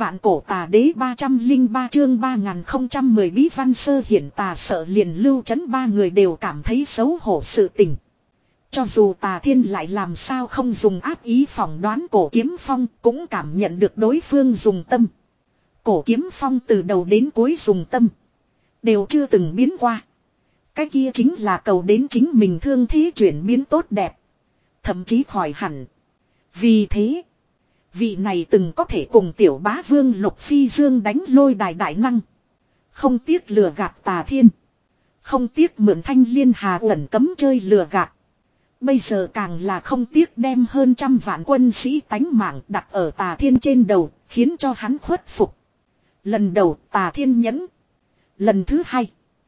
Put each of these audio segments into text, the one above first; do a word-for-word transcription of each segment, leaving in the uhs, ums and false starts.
Vạn cổ tà đế ba trăm linh ba chương ba nghìn không trăm mười bí văn sơ hiển tà sợ liền lưu trấn ba người đều cảm thấy xấu hổ sự tình. Cho dù tà thiên lại làm sao không dùng ác ý phỏng đoán cổ kiếm phong cũng cảm nhận được đối phương dùng tâm. Cổ kiếm phong từ đầu đến cuối dùng tâm. Đều chưa từng biến qua. Cái kia chính là cầu đến chính mình thương thế chuyển biến tốt đẹp. Thậm chí khỏi hẳn. Vì thế. Vị này từng có thể cùng tiểu bá vương Lục Phi Dương đánh lôi đài đại năng. Không tiếc lừa gạt tà thiên. Không tiếc mượn thanh liên hà ẩn cấm chơi lừa gạt. Bây giờ càng là không tiếc đem hơn trăm vạn quân sĩ tánh mạng đặt ở tà thiên trên đầu, khiến cho hắn khuất phục. Lần đầu tà thiên nhẫn. Lần thứ hai.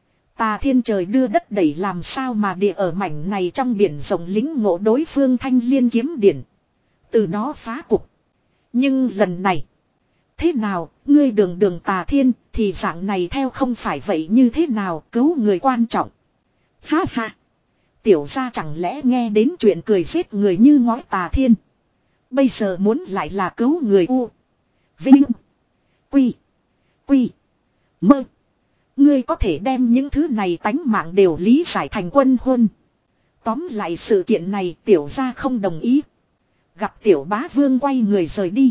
Tà thiên trời đưa đất đẩy làm sao mà địa ở mảnh này trong biển rộng lính ngộ đối phương thanh liên kiếm điển. Từ đó phá cục. Nhưng lần này. Thế nào, ngươi đường đường tà thiên thì dạng này theo không phải vậy như thế nào cứu người quan trọng. Ha ha. Tiểu gia chẳng lẽ nghe đến chuyện cười giết người như ngói tà thiên. Bây giờ muốn lại là cứu người u. Vinh. Quy. Quy. Mơ. Ngươi có thể đem những thứ này tánh mạng đều lý giải thành quân huân. Tóm lại sự kiện này tiểu gia không đồng ý. Gặp tiểu bá vương quay người rời đi.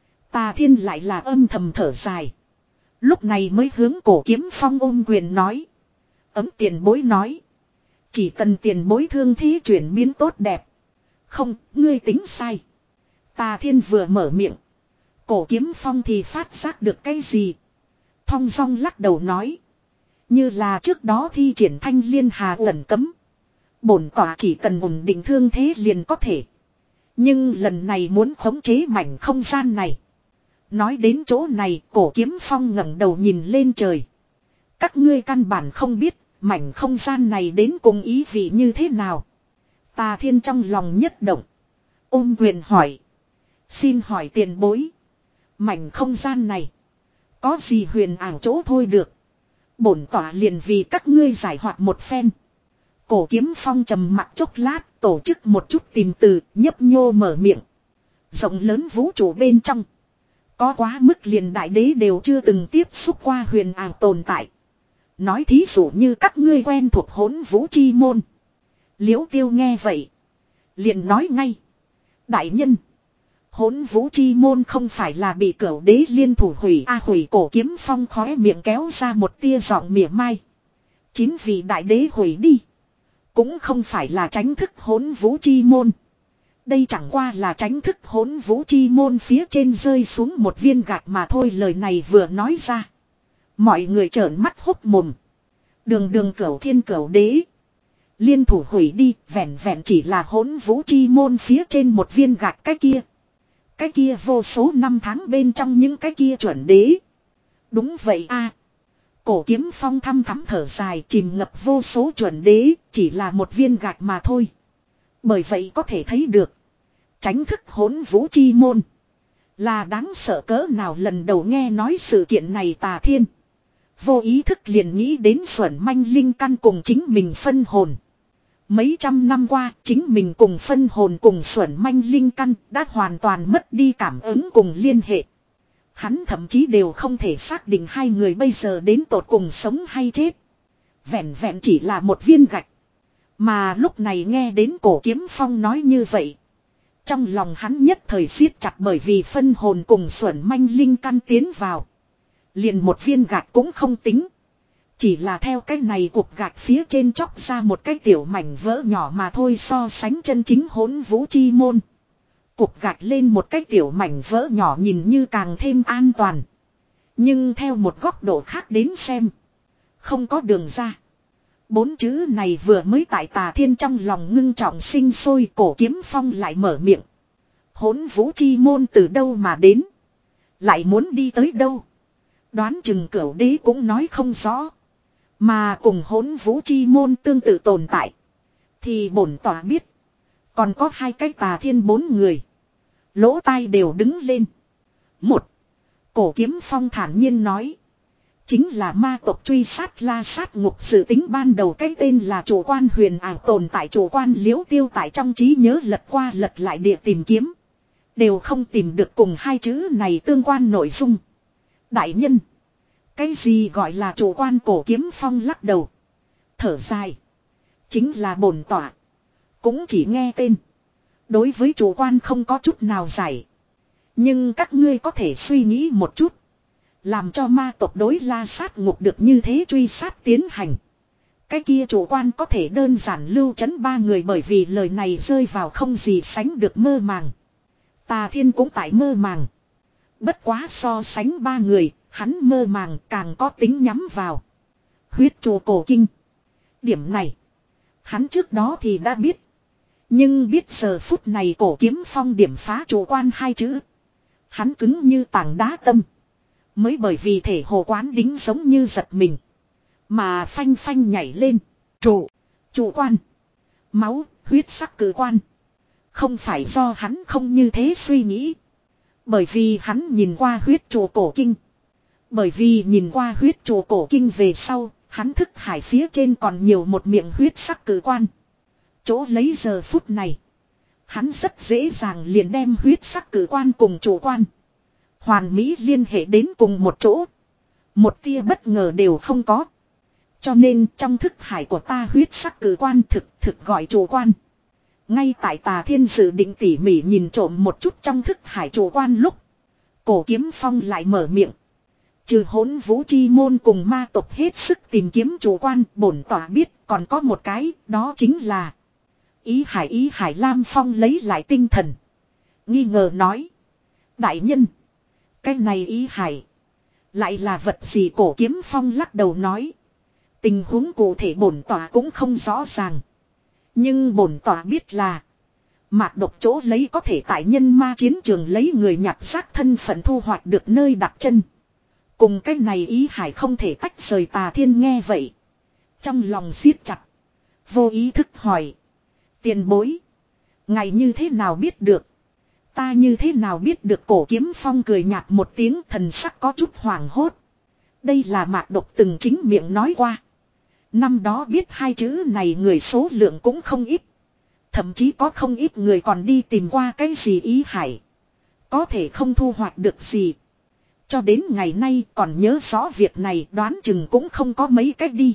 Tà thiên lại là âm thầm thở dài. Lúc này mới hướng cổ kiếm phong ôm quyền nói. Ấm tiền bối nói. Chỉ cần tiền bối thương thế chuyển biến tốt đẹp. Không, ngươi tính sai. Tà thiên vừa mở miệng. Cổ kiếm phong thì phát giác được cái gì. Thong dong lắc đầu nói. Như là trước đó thi triển thanh liên hà ẩn cấm. Bổn tỏa chỉ cần ổn định thương thế liền có thể. Nhưng lần này muốn khống chế mảnh không gian này. Nói đến chỗ này cổ kiếm phong ngẩng đầu nhìn lên trời. Các ngươi căn bản không biết mảnh không gian này đến cùng ý vị như thế nào. Tà thiên trong lòng nhất động. Ôm quyền hỏi. Xin hỏi tiền bối. Mảnh không gian này. Có gì huyền ảo chỗ thôi được. Bổn tỏa liền vì các ngươi giải hoạt một phen. Cổ kiếm phong trầm mặc chốc lát. Tổ chức một chút tìm từ nhấp nhô mở miệng. Rộng lớn vũ trụ bên trong. Có quá mức liền đại đế đều chưa từng tiếp xúc qua huyền ảo tồn tại. Nói thí dụ như các ngươi quen thuộc hỗn vũ chi môn. Liễu tiêu nghe vậy. Liền nói ngay. Đại nhân. Hỗn vũ chi môn không phải là bị cửu đế liên thủ hủy. A hủy cổ kiếm phong khóe miệng kéo ra một tia giọng mỉa mai. Chính vì đại đế hủy đi. Cũng không phải là tránh thức hỗn vũ chi môn. Đây chẳng qua là tránh thức hỗn vũ chi môn phía trên rơi xuống một viên gạch mà thôi. Lời này vừa nói ra. Mọi người trợn mắt hốc mồm. Đường đường cửu thiên cửu đế. Liên thủ hủy đi, vẹn vẹn chỉ là hỗn vũ chi môn phía trên một viên gạch cái kia. Cái kia vô số năm tháng bên trong những cái kia chuẩn đế. Đúng vậy a. Cổ kiếm phong thăm thắm thở dài chìm ngập vô số chuẩn đế, chỉ là một viên gạch mà thôi. Bởi vậy có thể thấy được. Tránh thức hỗn vũ chi môn. Là đáng sợ cỡ nào lần đầu nghe nói sự kiện này tà thiên. Vô ý thức liền nghĩ đến xuẩn manh linh căn cùng chính mình phân hồn. Mấy trăm năm qua chính mình cùng phân hồn cùng xuẩn manh linh căn đã hoàn toàn mất đi cảm ứng cùng liên hệ. Hắn thậm chí đều không thể xác định hai người bây giờ đến tột cùng sống hay chết. Vẹn vẹn chỉ là một viên gạch. Mà lúc này nghe đến cổ kiếm phong nói như vậy. Trong lòng hắn nhất thời siết chặt bởi vì phân hồn cùng xuẩn manh linh căn tiến vào. Liền một viên gạch cũng không tính. Chỉ là theo cái này cục gạch phía trên chóc ra một cái tiểu mảnh vỡ nhỏ mà thôi so sánh chân chính hỗn vũ chi môn. Cục gạch lên một cái tiểu mảnh vỡ nhỏ nhìn như càng thêm an toàn. Nhưng theo một góc độ khác đến xem. Không có đường ra. Bốn chữ này vừa mới tại tà thiên trong lòng ngưng trọng sinh sôi cổ kiếm phong lại mở miệng. Hỗn vũ chi môn từ đâu mà đến. Lại muốn đi tới đâu. Đoán chừng cửu đế cũng nói không rõ. Mà cùng hỗn vũ chi môn tương tự tồn tại. Thì bổn tỏa biết. Còn có hai cái tà thiên bốn người. Lỗ tai đều đứng lên. Một. Cổ kiếm phong thản nhiên nói. Chính là ma tộc truy sát la sát ngục sự tính ban đầu cái tên là chủ quan huyền ảo tồn tại chủ quan liễu tiêu tại trong trí nhớ lật qua lật lại địa tìm kiếm. Đều không tìm được cùng hai chữ này tương quan nội dung. Đại nhân. Cái gì gọi là chủ quan? Cổ Kiếm Phong lắc đầu. Thở dài. Chính là bổn tọa. Cũng chỉ nghe tên. Đối với chủ quan không có chút nào giải. Nhưng các ngươi có thể suy nghĩ một chút. Làm cho ma tộc đối La Sát Ngục được như thế truy sát tiến hành. Cái kia chủ quan có thể đơn giản lưu trấn ba người, bởi vì lời này rơi vào không gì sánh được mơ màng. Tà Thiên cũng tại mơ màng. Bất quá so sánh ba người, hắn mơ màng càng có tính nhắm vào. Huyết Trụ Cổ Kinh. Điểm này, hắn trước đó thì đã biết. Nhưng biết giờ phút này Cổ Kiếm Phong điểm phá chủ quan hai chữ. Hắn cứng như tảng đá tâm. Mới bởi vì thể hồ quán đính giống như giật mình. Mà phanh phanh nhảy lên. Trụ. Chủ quan. Máu. Huyết sắc cử quan. Không phải do hắn không như thế suy nghĩ. Bởi vì hắn nhìn qua huyết trụ cổ kinh. Bởi vì nhìn qua huyết trụ cổ kinh về sau. Hắn thức hải phía trên còn nhiều một miệng huyết sắc cử quan. Chỗ lấy giờ phút này. Hắn rất dễ dàng liền đem huyết sắc cử quan cùng chủ quan. Hoàn mỹ liên hệ đến cùng một chỗ. Một tia bất ngờ đều không có. Cho nên trong thức hải của ta huyết sắc cử quan thực thực gọi chủ quan. Ngay tại Tà Thiên dự định tỉ mỉ nhìn trộm một chút trong thức hải chủ quan lúc. Cổ Kiếm Phong lại mở miệng. Trừ Hỗn Vũ Chi Môn cùng ma tộc hết sức tìm kiếm chủ quan, bổn tỏa biết còn có một cái, đó chính là Ý Hải. Ý Hải Lam Phong lấy lại tinh thần. Nghi ngờ nói. Đại nhân. Cái này Ý Hải. Lại là vật gì? Cổ Kiếm Phong lắc đầu nói. Tình huống cụ thể bổn tỏa cũng không rõ ràng. Nhưng bổn tỏa biết là mạc độc chỗ lấy có thể tại nhân ma chiến trường lấy người nhặt xác thân phận thu hoạch được nơi đặt chân. Cùng cái này Ý Hải không thể tách rời. Tà Thiên nghe vậy. Trong lòng siết chặt. Vô ý thức hỏi. Tiền bối. Ngài như thế nào biết được? Ta như thế nào biết được? Cổ Kiếm Phong cười nhạt một tiếng, thần sắc có chút hoảng hốt. Đây là mạc độc từng chính miệng nói qua. Năm đó biết hai chữ này người số lượng cũng không ít. Thậm chí có không ít người còn đi tìm qua cái gì Ý Hải. Có thể không thu hoạch được gì. Cho đến ngày nay còn nhớ rõ việc này, đoán chừng cũng không có mấy cách đi.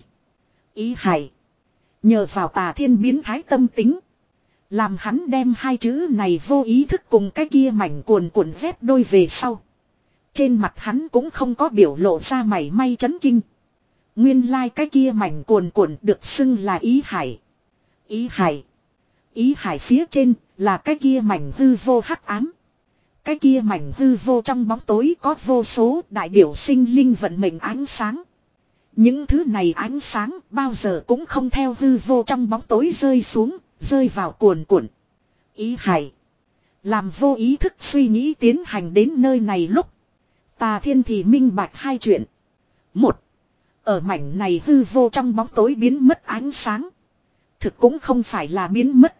Ý Hải. Nhờ vào Tà Thiên biến thái tâm tính. Làm hắn đem hai chữ này vô ý thức cùng cái kia mảnh cuồn cuộn vét đôi về sau. Trên mặt hắn cũng không có biểu lộ ra mảy may chấn kinh. Nguyên lai like cái kia mảnh cuồn cuộn được xưng là Ý Hải. Ý Hải. Ý Hải phía trên là cái kia mảnh hư vô hắc ám. Cái kia mảnh hư vô trong bóng tối có vô số đại biểu sinh linh vận mệnh ánh sáng. Những thứ này ánh sáng bao giờ cũng không theo hư vô trong bóng tối rơi xuống, rơi vào cuồn cuộn. Ý Hải. Làm vô ý thức suy nghĩ tiến hành đến nơi này lúc. Tà Thiên thì minh bạch hai chuyện. Một. Ở mảnh này hư vô trong bóng tối biến mất ánh sáng. Thực cũng không phải là biến mất.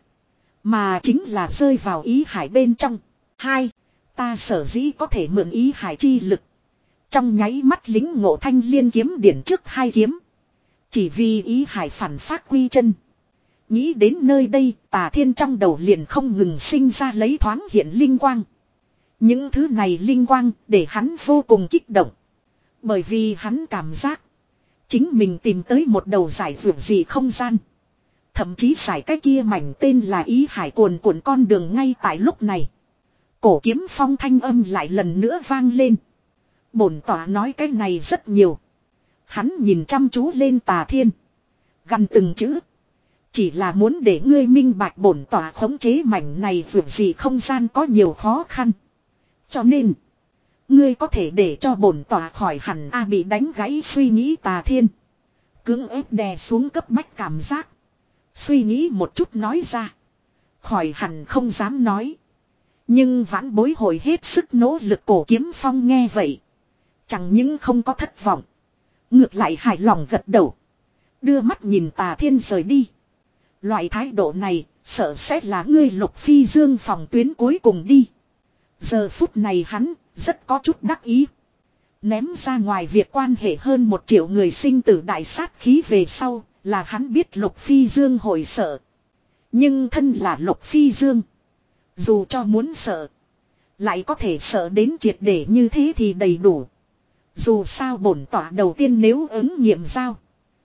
Mà chính là rơi vào Ý Hải bên trong. Hai. Ta sở dĩ có thể mượn Ý Hải chi lực. Trong nháy mắt lính ngộ thanh liên kiếm điển trước hai kiếm. Chỉ vì Ý Hải phản phát quy chân. Nghĩ đến nơi đây, Tà Thiên trong đầu liền không ngừng sinh ra lấy thoáng hiện linh quang. Những thứ này linh quang để hắn vô cùng kích động. Bởi vì hắn cảm giác chính mình tìm tới một đầu giải vượt gì không gian. Thậm chí giải cái kia mảnh tên là Ý Hải cuồn cuộn con đường. Ngay tại lúc này, Cổ Kiếm Phong thanh âm lại lần nữa vang lên. Bổn tỏa nói cái này rất nhiều. Hắn nhìn chăm chú lên Tà Thiên, gằn từng chữ. Chỉ là muốn để ngươi minh bạch bổn tỏa khống chế mảnh này vượt gì không gian có nhiều khó khăn. Cho nên ngươi có thể để cho bổn tỏa khỏi hẳn. A bị đánh gãy suy nghĩ Tà Thiên cưỡng ép đè xuống cấp bách cảm giác. Suy nghĩ một chút nói ra. Khỏi hẳn không dám nói. Nhưng vãn bối hồi hết sức nỗ lực. Cổ Kiếm Phong nghe vậy, chẳng những không có thất vọng, ngược lại hài lòng gật đầu. Đưa mắt nhìn Tà Thiên rời đi. Loại thái độ này sợ sẽ là ngươi Lục Phi Dương phòng tuyến cuối cùng đi. Giờ phút này hắn rất có chút đắc ý. Ném ra ngoài việc quan hệ hơn một triệu người sinh tử đại sát khí về sau, là hắn biết Lục Phi Dương hồi sợ. Nhưng thân là Lục Phi Dương, dù cho muốn sợ, lại có thể sợ đến triệt để như thế thì đầy đủ. Dù sao bổn tỏa đầu tiên nếu ứng nghiệm giao.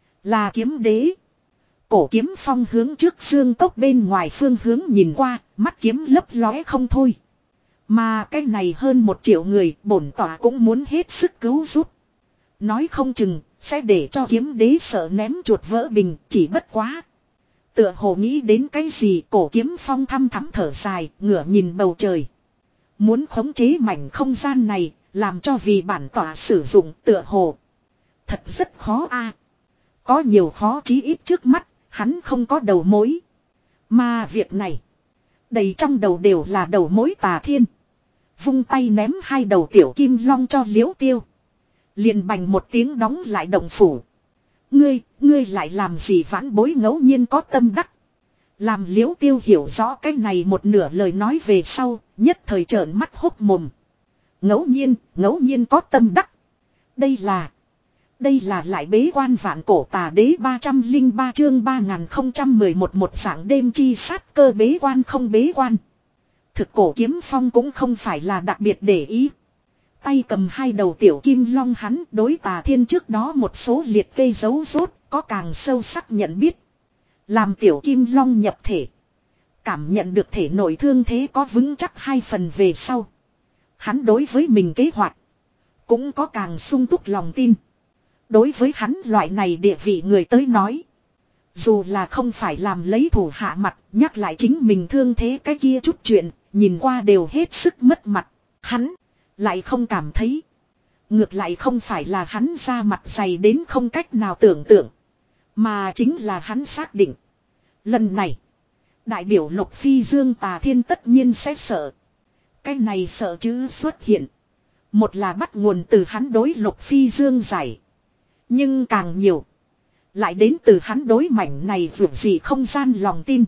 Là kiếm đế. Cổ kiếm phong hướng trước xương cốc bên ngoài phương hướng nhìn qua, mắt kiếm lấp lóe không thôi. Mà cái này hơn một triệu người bổn tỏa cũng muốn hết sức cứu giúp. Nói không chừng, sẽ để cho kiếm đế sợ ném chuột vỡ bình, chỉ bất quá. Tựa hồ nghĩ đến cái gì cổ kiếm phong thăm thắm thở dài, ngửa nhìn bầu trời. Muốn khống chế mảnh không gian này, làm cho vì bản tỏa sử dụng tựa hồ. Thật rất khó a. Có nhiều khó chí ít trước mắt, hắn không có đầu mối. Mà việc này, đầy trong đầu đều là đầu mối Tà Thiên. Vung tay ném hai đầu tiểu kim long cho Liễu Tiêu. Liền bành một tiếng đóng lại động phủ. Ngươi, ngươi lại làm gì vãn bối ngẫu nhiên có tâm đắc. Làm Liễu Tiêu hiểu rõ cái này một nửa lời nói về sau, nhất thời trợn mắt hốc mồm. Ngẫu nhiên, ngẫu nhiên có tâm đắc. Đây là, đây là lại bế quan vạn cổ tà đế ba trăm lẻ ba chương ba nghìn không trăm mười một một dạng đêm chi sát cơ bế quan không bế quan. Thực cổ kiếm phong cũng không phải là đặc biệt để ý. Tay cầm hai đầu tiểu kim long hắn đối Tà Thiên trước đó một số liệt kê dấu rốt có càng sâu sắc nhận biết. Làm tiểu kim long nhập thể. Cảm nhận được thể nội thương thế có vững chắc hai phần về sau. Hắn đối với mình kế hoạch. Cũng có càng sung túc lòng tin. Đối với hắn loại này địa vị người tới nói. Dù là không phải làm lấy thủ hạ mặt nhắc lại chính mình thương thế cái kia chút chuyện. Nhìn qua đều hết sức mất mặt. Hắn lại không cảm thấy. Ngược lại không phải là hắn ra mặt dày đến không cách nào tưởng tượng. Mà chính là hắn xác định. Lần này. Đại biểu Lục Phi Dương Tà Thiên tất nhiên sẽ sợ. Cái này sợ chữ xuất hiện. Một là bắt nguồn từ hắn đối Lục Phi Dương giải. Nhưng càng nhiều. Lại đến từ hắn đối mảnh này vượt gì không gian lòng tin.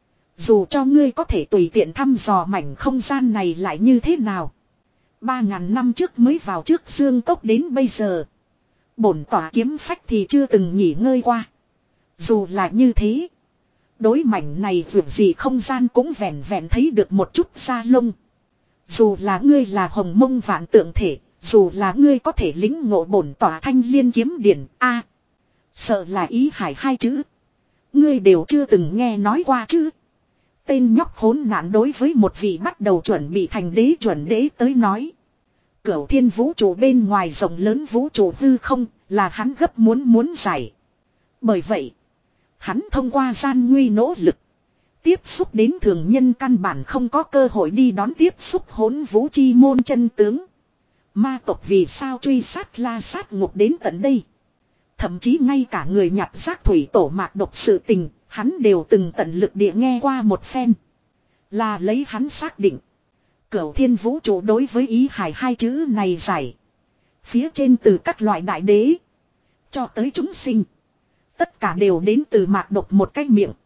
Dù cho ngươi có thể tùy tiện thăm dò mảnh không gian này lại như thế nào. Ba ngàn năm trước mới vào trước dương cốc đến bây giờ. Bổn tỏa kiếm phách thì chưa từng nghỉ ngơi qua. Dù là như thế. Đối mảnh này vượt gì không gian cũng vẹn vẹn thấy được một chút da lông. Dù là ngươi là hồng mông vạn tượng thể. Dù là ngươi có thể lĩnh ngộ bổn tỏa thanh liên kiếm điển A. Sợ là ý hải hai chữ. Ngươi đều chưa từng nghe nói qua chứ. Tên nhóc khốn nạn đối với một vị bắt đầu chuẩn bị thành đế chuẩn đế tới nói. Cửu thiên vũ trụ bên ngoài rộng lớn vũ trụ hư không là hắn gấp muốn muốn giải. Bởi vậy, hắn thông qua gian nguy nỗ lực. Tiếp xúc đến thường nhân căn bản không có cơ hội đi đón tiếp xúc hỗn vũ chi môn chân tướng. Ma tộc vì sao truy sát la sát ngục đến tận đây. Thậm chí ngay cả người nhặt rác thủy tổ mạc độc sự tình. Hắn đều từng tận lực địa nghe qua một phen. Là lấy hắn xác định. Cửu thiên vũ trụ đối với ý hải hai chữ này giải. Phía trên từ các loại đại đế. Cho tới chúng sinh. Tất cả đều đến từ mạc độc một cái miệng.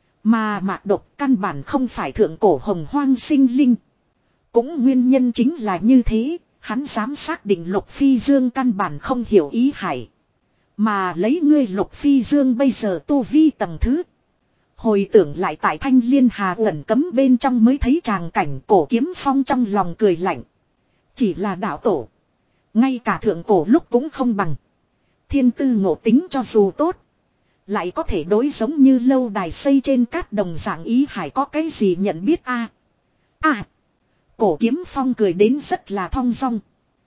Mà mạc độc căn bản không phải thượng cổ hồng hoang sinh linh. Cũng nguyên nhân chính là như thế. Hắn dám xác định Lục Phi Dương căn bản không hiểu ý hải. Mà lấy ngươi Lục Phi Dương bây giờ tu vi tầng thứ. Hồi tưởng lại tại Thanh Liên Hà ẩn cấm bên trong mới thấy tràng cảnh cổ kiếm phong trong lòng cười lạnh. Chỉ là đạo tổ. Ngay cả thượng cổ lúc cũng không bằng. Thiên tư ngộ tính cho dù tốt. Lại có thể đối giống như lâu đài xây trên cát đồng dạng ý hải có cái gì nhận biết a À. Cổ kiếm phong cười đến rất là thong dong.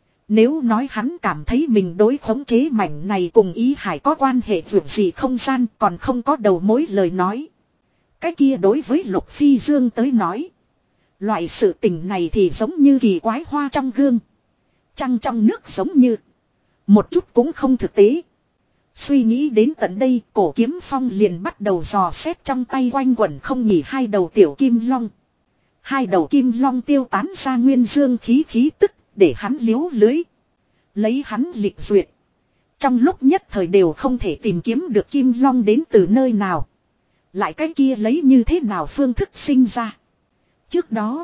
Nếu nói hắn cảm thấy mình đối khống chế mảnh này cùng ý hải có quan hệ vượt gì không gian còn không có đầu mối lời nói. Cái kia đối với Lục Phi Dương tới nói. Loại sự tình này thì giống như kỳ quái hoa trong gương. Trăng trong nước giống như. Một chút cũng không thực tế. Suy nghĩ đến tận đây cổ kiếm phong liền bắt đầu dò xét trong tay quanh quẩn không nhỉ hai đầu tiểu kim long. Hai đầu kim long tiêu tán ra nguyên dương khí khí tức để hắn liếu lưới. Lấy hắn lịch duyệt. Trong lúc nhất thời đều không thể tìm kiếm được kim long đến từ nơi nào. Lại cái kia lấy như thế nào phương thức sinh ra. Trước đó.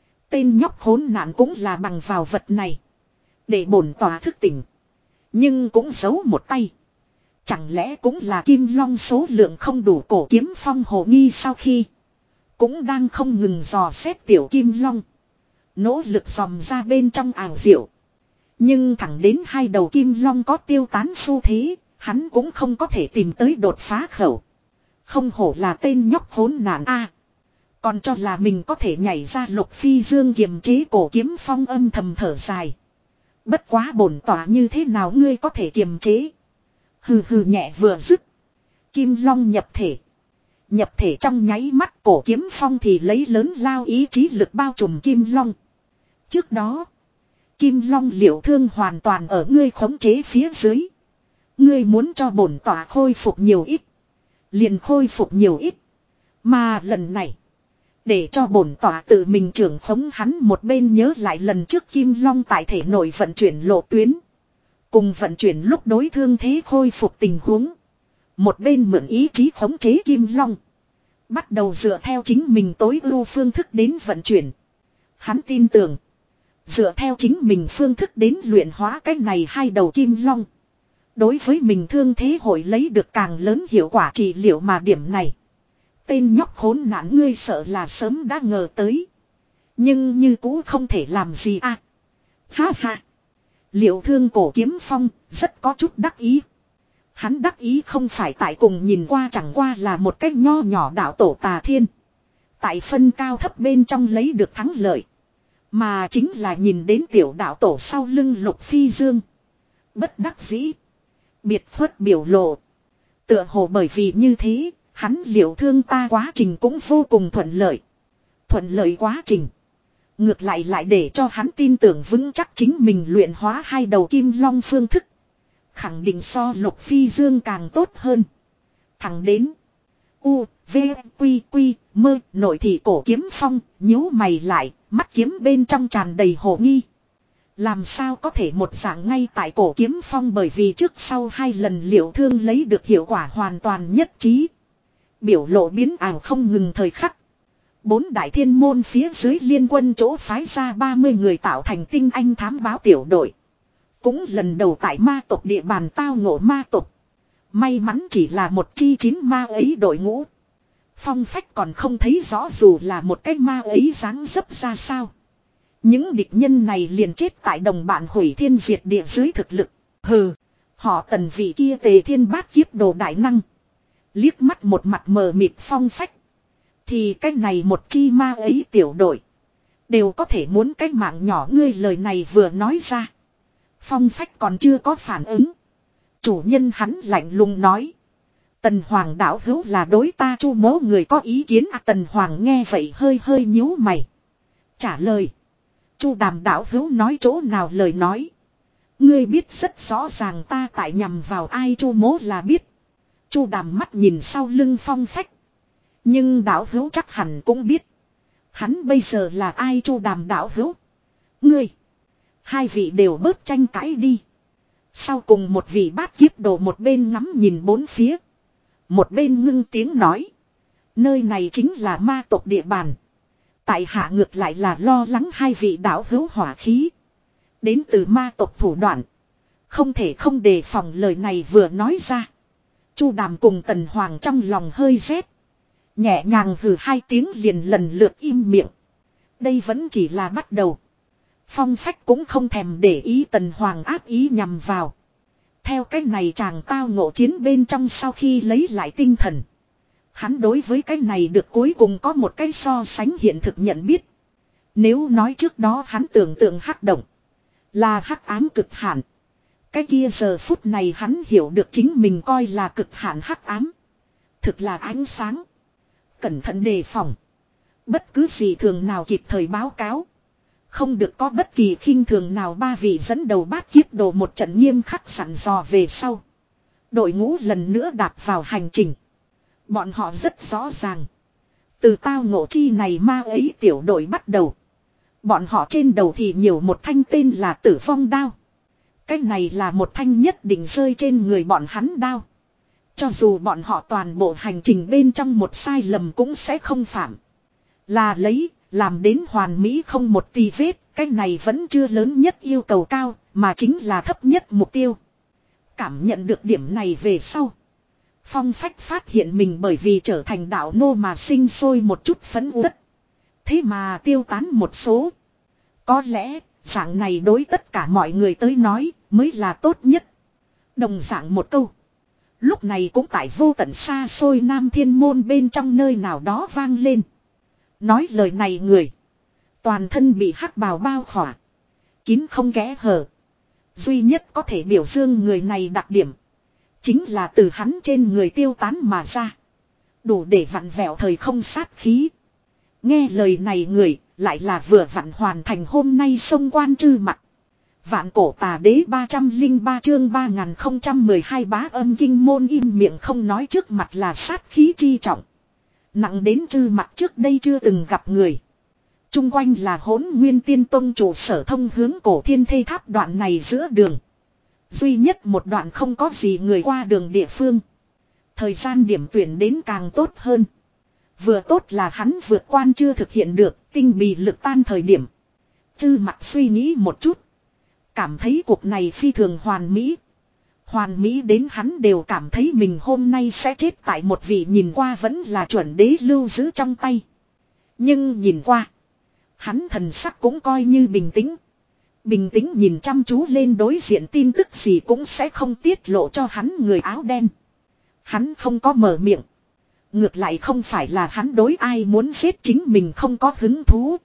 Tên nhóc khốn nạn cũng là bằng vào vật này. Để bổn tỏa thức tỉnh. Nhưng cũng giấu một tay. Chẳng lẽ cũng là kim long số lượng không đủ cổ kiếm phong hồ nghi sau khi. Cũng đang không ngừng dò xét tiểu kim long. Nỗ lực dòm ra bên trong ảo diệu. Nhưng thẳng đến hai đầu kim long có tiêu tán xu thế, hắn cũng không có thể tìm tới đột phá khẩu. Không hổ là tên nhóc khốn nạn a, còn cho là mình có thể nhảy ra. Lục Phi Dương kiềm chế cổ kiếm phong âm thầm thở dài. Bất quá bổn tỏa như thế nào ngươi có thể kiềm chế. Hừ hừ nhẹ vừa dứt. Kim long nhập thể. Nhập thể trong nháy mắt cổ kiếm phong thì lấy lớn lao ý chí lực bao trùm kim long. Trước đó. Kim long liệu thương hoàn toàn ở ngươi khống chế phía dưới. Ngươi muốn cho bổn tỏa khôi phục nhiều ít. Liền khôi phục nhiều ít. Mà lần này. Để cho bổn tỏa tự mình trưởng khống hắn một bên nhớ lại lần trước kim long tại thể nội vận chuyển lộ tuyến. Cùng vận chuyển lúc đối thương thế khôi phục tình huống. Một bên mượn ý chí khống chế kim long. Bắt đầu dựa theo chính mình tối ưu phương thức đến vận chuyển. Hắn tin tưởng. Dựa theo chính mình phương thức đến luyện hóa cái này hai đầu kim long. Đối với mình thương thế hội lấy được càng lớn hiệu quả trị liệu mà điểm này. Tên nhóc khốn nạn ngươi sợ là sớm đã ngờ tới. Nhưng như cũ không thể làm gì à. Ha ha. Liệu thương cổ kiếm phong rất có chút đắc ý. Hắn đắc ý không phải tại cùng nhìn qua chẳng qua là một cách nho nhỏ đạo tổ tà thiên. Tại phân cao thấp bên trong lấy được thắng lợi. Mà chính là nhìn đến tiểu đạo tổ sau lưng Lục Phi Dương. Bất đắc dĩ. Biệt khuất biểu lộ. Tựa hồ bởi vì như thế, hắn liệu thương ta quá trình cũng vô cùng thuận lợi. Thuận lợi quá trình. Ngược lại lại để cho hắn tin tưởng vững chắc chính mình luyện hóa hai đầu kim long phương thức. Khẳng định so Lục Phi Dương càng tốt hơn. Thẳng đến. U, V, Quy, Quy, mơ, nội thị cổ kiếm phong, nhíu mày lại, mắt kiếm bên trong tràn đầy hồ nghi. Làm sao có thể một dạng ngay tại cổ kiếm phong bởi vì trước sau hai lần liệu thương lấy được hiệu quả hoàn toàn nhất trí. Biểu lộ biến ảo không ngừng thời khắc. Bốn đại thiên môn phía dưới liên quân chỗ phái ra ba mươi người tạo thành tinh anh thám báo tiểu đội. Cũng lần đầu tại ma tộc địa bàn tao ngộ ma tộc. May mắn chỉ là một chi chín ma ấy đội ngũ. Phong phách còn không thấy rõ dù là một cái ma ấy dáng dấp ra sao. Những địch nhân này liền chết tại đồng bạn hủy thiên diệt địa dưới thực lực. Hừ, họ tần vị kia tề thiên bát kiếp đồ đại năng. Liếc mắt một mặt mờ mịt phong phách. Thì cái này một chi ma ấy tiểu đội. Đều có thể muốn cái mạng nhỏ ngươi lời này vừa nói ra. Phong phách còn chưa có phản ứng. Chủ nhân hắn lạnh lùng nói. Tần Hoàng đạo hữu là đối ta chu mố người có ý kiến à, Tần Hoàng nghe vậy hơi hơi nhíu mày. Trả lời. Chu đàm đạo hữu nói chỗ nào lời nói. Ngươi biết rất rõ ràng ta tại nhằm vào ai chu mố là biết. Chu đàm mắt nhìn sau lưng phong phách. Nhưng đạo hữu chắc hẳn cũng biết. Hắn bây giờ là ai chu đàm đạo hữu. Ngươi. Hai vị đều bớt tranh cãi đi. Sau cùng một vị bát kiếp đồ một bên ngắm nhìn bốn phía. Một bên ngưng tiếng nói. Nơi này chính là ma tộc địa bàn. Tại hạ ngược lại là lo lắng hai vị đạo hữu hỏa khí. Đến từ ma tộc thủ đoạn. Không thể không đề phòng lời này vừa nói ra. Chu đàm cùng Tần Hoàng trong lòng hơi rét. Nhẹ nhàng hừ hai tiếng liền lần lượt im miệng. Đây vẫn chỉ là bắt đầu. Phong phách cũng không thèm để ý Tần Hoàng áp ý nhằm vào. Theo cái này chàng tao ngộ chiến bên trong sau khi lấy lại tinh thần. Hắn đối với cái này được cuối cùng có một cái so sánh hiện thực nhận biết. Nếu nói trước đó hắn tưởng tượng hắc động. Là hắc ám cực hạn. Cái kia giờ phút này hắn hiểu được chính mình coi là cực hạn hắc ám. Thực là ánh sáng. Cẩn thận đề phòng. Bất cứ gì thường nào kịp thời báo cáo. Không được có bất kỳ khinh thường nào ba vị dẫn đầu bát kiếp đồ một trận nghiêm khắc sẵn dò về sau. Đội ngũ lần nữa đạp vào hành trình. Bọn họ rất rõ ràng. Từ tao ngộ chi này ma ấy tiểu đội bắt đầu. Bọn họ trên đầu thì nhiều một thanh tên là tử vong đao. Cái này là một thanh nhất định rơi trên người bọn hắn đao. Cho dù bọn họ toàn bộ hành trình bên trong một sai lầm cũng sẽ không phạm. Là lấy, làm đến hoàn mỹ không một tì vết, cái này vẫn chưa lớn nhất yêu cầu cao, mà chính là thấp nhất mục tiêu. Cảm nhận được điểm này về sau. Phong phách phát hiện mình bởi vì trở thành đạo nô mà sinh sôi một chút phấn uất. Thế mà tiêu tán một số. Có lẽ, Dạng này đối tất cả mọi người tới nói mới là tốt nhất. Đồng dạng một câu. Lúc này cũng tại vô tận xa xôi Nam Thiên Môn bên trong nơi nào đó vang lên. Nói lời này người. Toàn thân bị hắc bào bao khỏa. Kín không kẽ hở. Duy nhất có thể biểu dương người này đặc điểm. Chính là từ hắn trên người tiêu tán mà ra. Đủ để vặn vẹo thời không sát khí. Nghe lời này người lại là vừa vặn hoàn thành hôm nay xông quan Trư Mặc. Vạn cổ tà đế ba trăm lẻ ba chương ba nghìn không trăm mười hai bá âm kinh môn im miệng không nói trước mặt là sát khí chi trọng. Nặng đến Trư Mặc trước đây chưa từng gặp người. Trung quanh là Hỗn Nguyên Tiên Tông trụ sở thông hướng cổ Thiên Thê Tháp đoạn này giữa đường. Duy nhất một đoạn không có gì người qua đường địa phương. Thời gian điểm tuyển đến càng tốt hơn. Vừa tốt là hắn vượt quan chưa thực hiện được, tinh bì lực tan thời điểm. Trư Mặc suy nghĩ một chút. Cảm thấy cuộc này phi thường hoàn mỹ. Hoàn mỹ đến hắn đều cảm thấy mình hôm nay sẽ chết tại một vị nhìn qua vẫn là chuẩn đế lưu giữ trong tay. Nhưng nhìn qua. Hắn thần sắc cũng coi như bình tĩnh. Bình tĩnh nhìn chăm chú lên đối diện tin tức gì cũng sẽ không tiết lộ cho hắn người áo đen. Hắn không có mở miệng. Ngược lại không phải là hắn đối ai muốn giết chính mình không có hứng thú.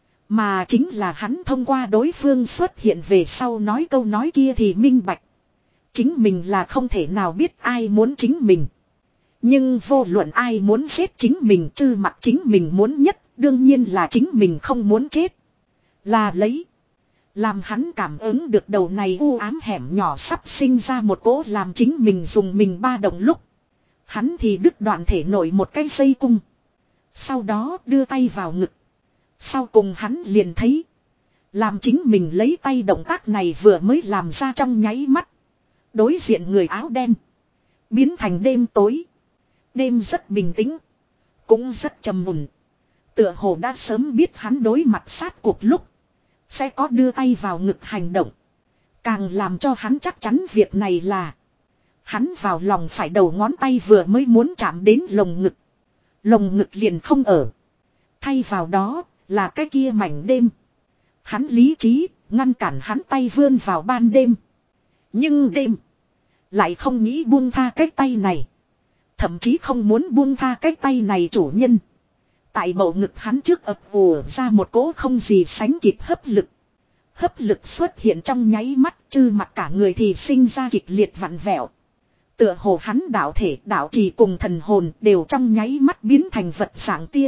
Mà chính là hắn thông qua đối phương xuất hiện về sau nói câu nói kia thì minh bạch. Chính mình là không thể nào biết ai muốn chính mình. Nhưng vô luận ai muốn giết chính mình Trư Mặc chính mình muốn nhất đương nhiên là chính mình không muốn chết. Là lấy. Làm hắn cảm ứng được đầu này u ám hẻm nhỏ sắp sinh ra một cỗ làm chính mình dùng mình ba động lúc. Hắn thì đứt đoạn thể nổi một cái dây cung. Sau đó đưa tay vào ngực. Sau cùng hắn liền thấy. Làm chính mình lấy tay động tác này vừa mới làm ra trong nháy mắt. Đối diện người áo đen. Biến thành đêm tối. Đêm rất bình tĩnh. Cũng rất trầm mùn. Tựa hồ đã sớm biết hắn đối mặt sát cuộc lúc. Sẽ có đưa tay vào ngực hành động. Càng làm cho hắn chắc chắn việc này là. Hắn vào lòng phải đầu ngón tay vừa mới muốn chạm đến lồng ngực. Lồng ngực liền không ở. Thay vào đó là cái kia mảnh đêm. Hắn lý trí ngăn cản hắn tay vươn vào ban đêm. Nhưng đêm. Lại không nghĩ buông tha cái tay này. Thậm chí không muốn buông tha cái tay này chủ nhân. Tại bầu ngực hắn trước ập ùa ra một cỗ không gì sánh kịp hấp lực. Hấp lực xuất hiện trong nháy mắt Trư Mặc cả người thì sinh ra kịch liệt vặn vẹo. Tựa hồ hắn đạo thể đạo trì cùng thần hồn đều trong nháy mắt biến thành vật dạng tia.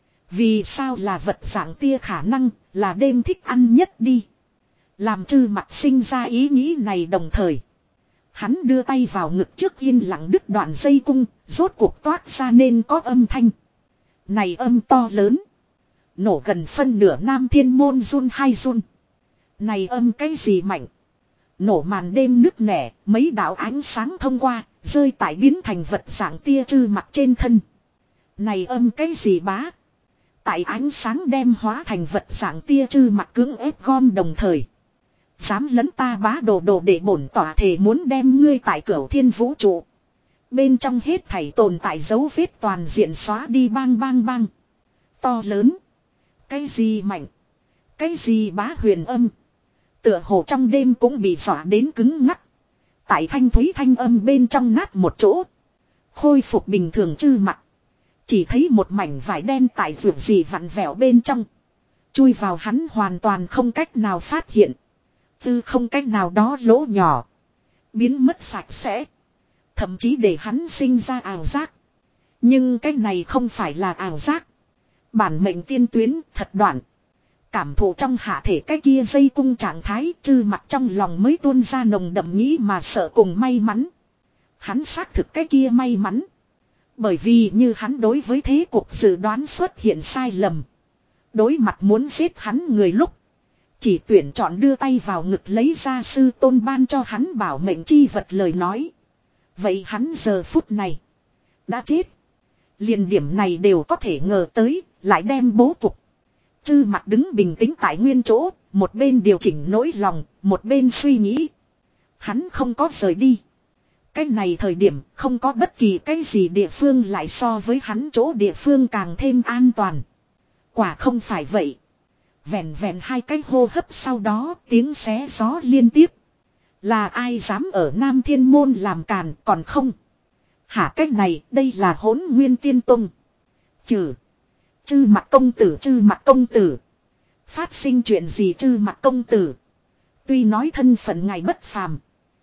Vì sao là vật dạng tia khả năng là đêm thích ăn nhất đi. Làm Trư Mặc sinh ra ý nghĩ này đồng thời. Hắn đưa tay vào ngực trước yên lặng đứt đoạn dây cung, rốt cuộc toát ra nên có âm thanh. Này âm to lớn. Nổ gần phân nửa Nam Thiên Môn run hai run. Này âm cái gì mạnh. Nổ màn đêm nứt nẻ, mấy đạo ánh sáng thông qua, rơi tại biến thành vật dạng tia Trư Mặc trên thân. Này âm cái gì bá. Tại ánh sáng đem hóa thành vật dạng tia Trư Mặc cưỡng ép gom đồng thời. Dám lấn ta bá đồ đồ để bổn tỏa thể muốn đem ngươi tại cửu thiên vũ trụ. Bên trong hết thảy tồn tại dấu vết toàn diện xóa đi bang bang bang. To lớn. Cái gì mạnh. Cái gì bá huyền âm. Tựa hồ trong đêm cũng bị dọa đến cứng ngắc. Tại thanh thúy thanh âm bên trong nát một chỗ. Khôi phục bình thường Trư Mặc. Chỉ thấy một mảnh vải đen tại vượt gì vặn vẹo bên trong. Chui vào hắn hoàn toàn không cách nào phát hiện. Tư không cách nào đó lỗ nhỏ. Biến mất sạch sẽ. Thậm chí để hắn sinh ra ảo giác. Nhưng cái này không phải là ảo giác. Bản mệnh tiên tuyến thật đoạn. Cảm thụ trong hạ thể cái kia dây cung trạng thái Trư Mặc trong lòng mới tuôn ra nồng đậm nghĩ mà sợ cùng may mắn. Hắn xác thực cái kia may mắn. Bởi vì như hắn đối với thế cuộc dự đoán xuất hiện sai lầm. Đối mặt muốn giết hắn người lúc. Chỉ tuyển chọn đưa tay vào ngực lấy ra sư tôn ban cho hắn bảo mệnh chi vật lời nói. Vậy hắn giờ phút này. Đã chết. Liền điểm này đều có thể ngờ tới. Lại đem bố cục. Trư Mặc đứng bình tĩnh tại nguyên chỗ. Một bên điều chỉnh nỗi lòng. Một bên suy nghĩ. Hắn không có rời đi. Cái này thời điểm không có bất kỳ cái gì địa phương lại so với hắn chỗ địa phương càng thêm an toàn. Quả không phải vậy. Vẹn vẹn hai cái hô hấp sau đó tiếng xé gió liên tiếp. Là ai dám ở Nam Thiên Môn làm càn còn không? Hả cái này đây là Hỗn Nguyên Tiên Tông. Trừ. Chư Mặc công tử chư Mặc công tử. Phát sinh chuyện gì chư Mặc công tử? Tuy nói thân phận ngài bất phàm.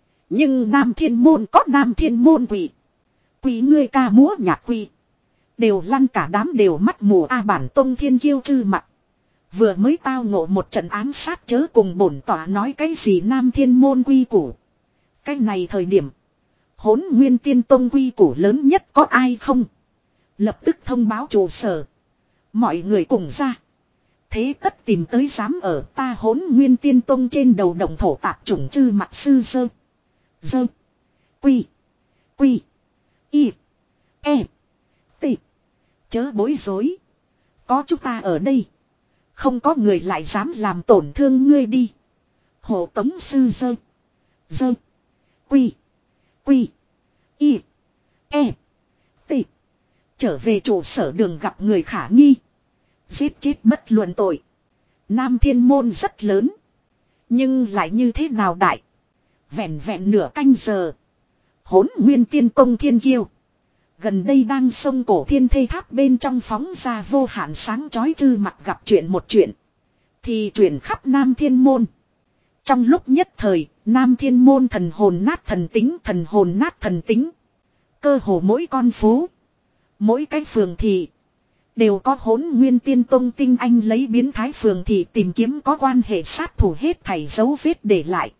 Nhưng Nam Thiên Môn có Nam Thiên Môn quỷ. Quỷ ngươi ca múa nhạc quỷ. Đều lăn cả đám đều mắt mù a bản tông thiên kiêu chư Mặc. Vừa mới tao ngộ một trận ám sát chớ cùng bổn tỏa nói cái gì Nam Thiên Môn quy củ. Cái này thời điểm. Hỗn Nguyên Tiên Tông quy củ lớn nhất có ai không? Lập tức thông báo trụ sở. Mọi người cùng ra. Thế tất tìm tới dám ở ta Hỗn Nguyên Tiên Tông trên đầu đồng thổ tạp chủng chư Mặc sư dơ. Dơ. Quy. Quy. Y. E. T. Chớ bối rối. Có chúng ta ở đây. Không có người lại dám làm tổn thương ngươi đi. Hộ tống sư dơ. Dơ. Quy. Quy. Y. E. T. Trở về trụ sở đường gặp người khả nghi. Giết chết bất luận tội. Nam Thiên Môn rất lớn. Nhưng lại như thế nào đại. Vẹn vẹn nửa canh giờ. Hỗn Nguyên Tiên Tông thiên kiêu. Gần đây đang sông cổ thiên thây tháp bên trong phóng ra vô hạn sáng chói chư Mặc gặp chuyện một chuyện. Thì chuyển khắp Nam Thiên Môn. Trong lúc nhất thời, Nam Thiên Môn thần hồn nát thần tính, thần hồn nát thần tính. Cơ hồ mỗi con phố, mỗi cái phường thị, đều có Hỗn Nguyên Tiên Tông tinh anh lấy biến thái phường thị tìm kiếm có quan hệ sát thủ hết thảy dấu vết để lại.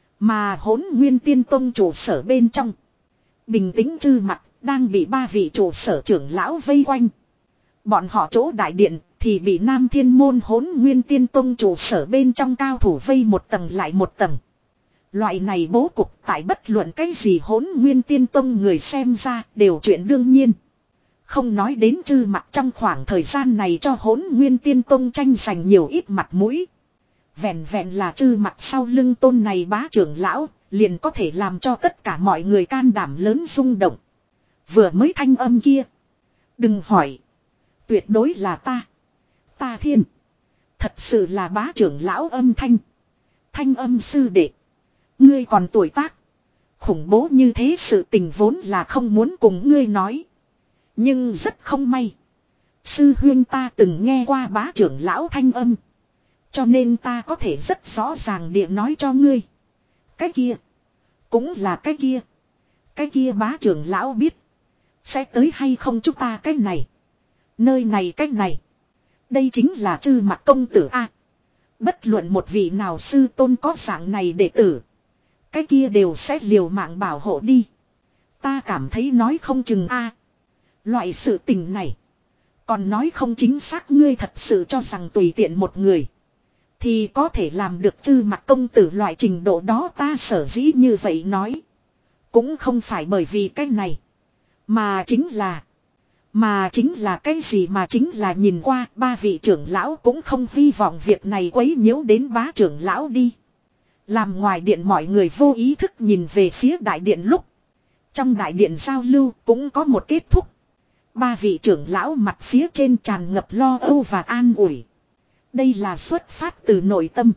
Mà Hỗn Nguyên Tiên Tông trụ sở bên trong. Bình tĩnh chư Mặc đang bị ba vị trụ sở trưởng lão vây quanh. Bọn họ chỗ đại điện thì bị Nam Thiên Môn Hỗn Nguyên Tiên Tông trụ sở bên trong cao thủ vây một tầng lại một tầng. Loại này bố cục tại bất luận cái gì Hỗn Nguyên Tiên Tông người xem ra đều chuyện đương nhiên. Không nói đến chư Mặc trong khoảng thời gian này cho Hỗn Nguyên Tiên Tông tranh giành nhiều ít mặt mũi. Vẹn vẹn là chư Mặc sau lưng tôn này bá trưởng lão liền có thể làm cho tất cả mọi người can đảm lớn rung động. Vừa mới thanh âm kia. Đừng hỏi. Tuyệt đối là ta. Ta thiên. Thật sự là bá trưởng lão âm thanh. Thanh âm sư đệ. Ngươi còn tuổi tác. Khủng bố như thế sự tình vốn là không muốn cùng ngươi nói. Nhưng rất không may. Sư huyên ta từng nghe qua bá trưởng lão thanh âm. Cho nên ta có thể rất rõ ràng địa nói cho ngươi. Cái kia. Cũng là cái kia. Cái kia bá trưởng lão biết. Sẽ tới hay không chúng ta cái này. Nơi này cái này. Đây chính là chư Mặc công tử A. Bất luận một vị nào sư tôn có dạng này đệ tử. Cái kia đều sẽ liều mạng bảo hộ đi. Ta cảm thấy nói không chừng A. Loại sự tình này. Còn nói không chính xác ngươi thật sự cho rằng tùy tiện một người. Thì có thể làm được chư Mặc công tử loại trình độ đó ta sở dĩ như vậy nói. Cũng không phải bởi vì cái này. Mà chính là. Mà chính là cái gì mà chính là nhìn qua ba vị trưởng lão cũng không hy vọng việc này quấy nhiễu đến bá trưởng lão đi. Làm ngoài điện mọi người vô ý thức nhìn về phía đại điện lúc. Trong đại điện giao lưu cũng có một kết thúc. Ba vị trưởng lão mặt phía trên tràn ngập lo âu và an ủi. Đây là xuất phát từ nội tâm.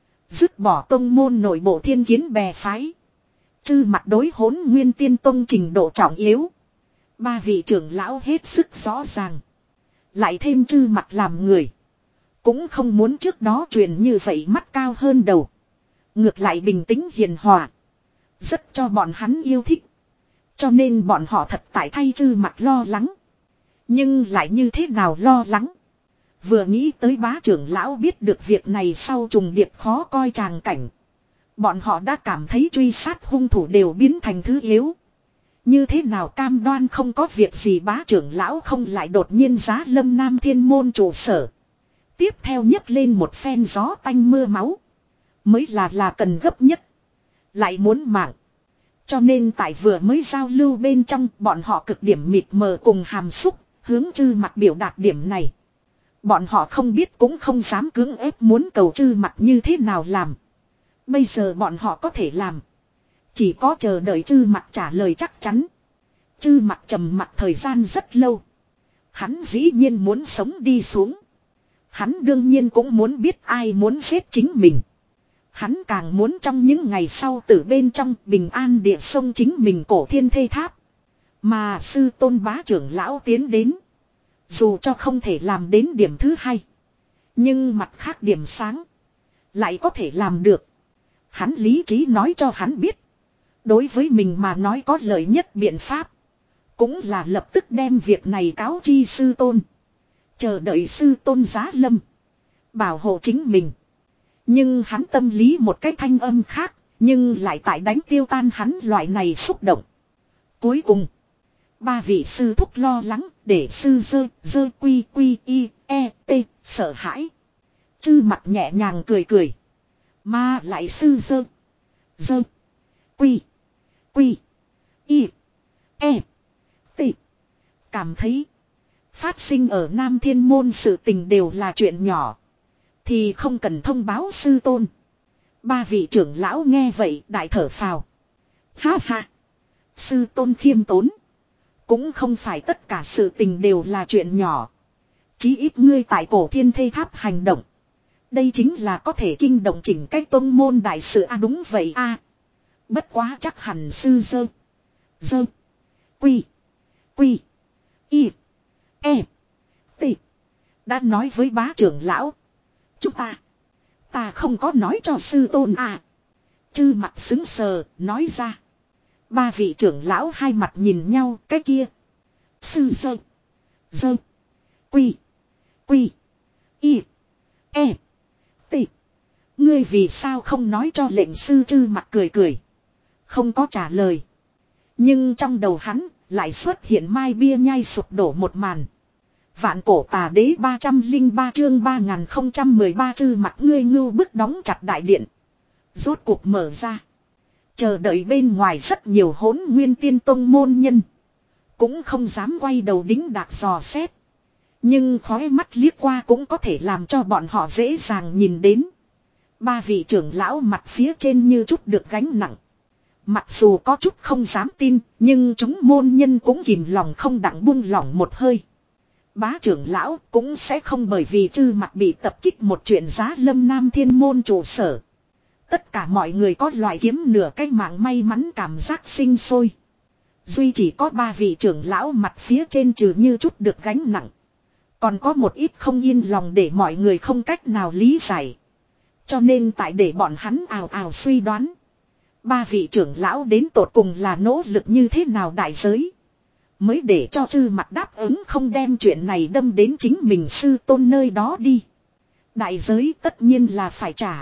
Dứt bỏ tông môn nội bộ thiên kiến bè phái. Chư Mặc đối Hỗn Nguyên Tiên Tông trình độ trọng yếu. Ba vị trưởng lão hết sức rõ ràng. Lại thêm chư Mặc làm người. Cũng không muốn trước đó truyền như vậy mắt cao hơn đầu. Ngược lại bình tĩnh hiền hòa. Rất cho bọn hắn yêu thích. Cho nên bọn họ thật tại thay chư Mặc lo lắng. Nhưng lại như thế nào lo lắng. Vừa nghĩ tới bá trưởng lão biết được việc này sau trùng điệp khó coi tràng cảnh. Bọn họ đã cảm thấy truy sát hung thủ đều biến thành thứ yếu. Như thế nào cam đoan không có việc gì bá trưởng lão không lại đột nhiên giá lâm Nam Thiên Môn trụ sở. Tiếp theo nhấc lên một phen gió tanh mưa máu. Mới là là cần gấp nhất. Lại muốn mạng. Cho nên tại vừa mới giao lưu bên trong bọn họ cực điểm mịt mờ cùng hàm xúc. Hướng chư Mặc biểu đạt điểm này. Bọn họ không biết cũng không dám cưỡng ép muốn cầu chư Mặc như thế nào làm. Bây giờ bọn họ có thể làm. Chỉ có chờ đợi chư Mặc trả lời chắc chắn. Chư Mặc trầm mặc thời gian rất lâu. Hắn dĩ nhiên muốn sống đi xuống. Hắn đương nhiên cũng muốn biết ai muốn giết chính mình. Hắn càng muốn trong những ngày sau từ bên trong bình an địa sông chính mình cổ thiên thê tháp. Mà sư tôn bá trưởng lão tiến đến. Dù cho không thể làm đến điểm thứ hai. Nhưng mặt khác điểm sáng. Lại có thể làm được. Hắn lý trí nói cho hắn biết. Đối với mình mà nói có lợi nhất biện pháp. Cũng là lập tức đem việc này cáo chi sư tôn. Chờ đợi sư tôn giá lâm. Bảo hộ chính mình. Nhưng hắn tâm lý một cái thanh âm khác. Nhưng lại tại đánh tiêu tan hắn loại này xúc động. Cuối cùng. Ba vị sư thúc lo lắng để sư dơ dơ quy quy y e t sợ hãi. Chư mặt nhẹ nhàng cười cười. Mà lại sư dơ dơ quy quy y e t cảm thấy phát sinh ở Nam Thiên Môn sự tình đều là chuyện nhỏ. Thì không cần thông báo sư tôn. Ba vị trưởng lão nghe vậy đại thở phào. Ha ha. Sư tôn khiêm tốn. Cũng không phải tất cả sự tình đều là chuyện nhỏ. Chí ít ngươi tại cổ thiên thê tháp hành động. Đây chính là có thể kinh động chỉnh cách tôn môn đại sự a à, đúng vậy a à. Bất quá chắc hẳn sư dơ. Dơ. Quy. Quy. Y. E. T. Đã nói với bá trưởng lão. Chúng ta. Ta không có nói cho sư tôn à. Chư mặt xứng sờ nói ra. Ba vị trưởng lão hai mặt nhìn nhau cái kia. Sư dơ. Dơ. Quy. Quy. Y. E. T. Ngươi vì sao không nói cho lệnh sư chư mặt cười cười. Không có trả lời. Nhưng trong đầu hắn lại xuất hiện mai bia nhai sụp đổ một màn. Vạn cổ tà đế ba trăm lẻ ba chương ba nghìn không trăm mười ba chư mặt ngươi ngưu bức đóng chặt đại điện. Rốt cuộc mở ra. Chờ đợi bên ngoài rất nhiều hỗn nguyên tiên tông môn nhân. Cũng không dám quay đầu đính đạc dò xét. Nhưng khói mắt liếc qua cũng có thể làm cho bọn họ dễ dàng nhìn đến. Ba vị trưởng lão mặt phía trên như chút được gánh nặng. Mặc dù có chút không dám tin, nhưng chúng môn nhân cũng kìm lòng không đặng buông lỏng một hơi. Bá trưởng lão cũng sẽ không bởi vì chư mặt bị tập kích một chuyện giá lâm Nam Thiên Môn trụ sở. Tất cả mọi người có loại kiếm nửa cái mạng may mắn cảm giác sinh sôi. Duy chỉ có ba vị trưởng lão mặt phía trên trừ như chút được gánh nặng. Còn có một ít không yên lòng để mọi người không cách nào lý giải. Cho nên tại để bọn hắn ào ào suy đoán. Ba vị trưởng lão đến tột cùng là nỗ lực như thế nào đại giới. Mới để cho chư mặt đáp ứng không đem chuyện này đâm đến chính mình sư tôn nơi đó đi. Đại giới tất nhiên là phải trả.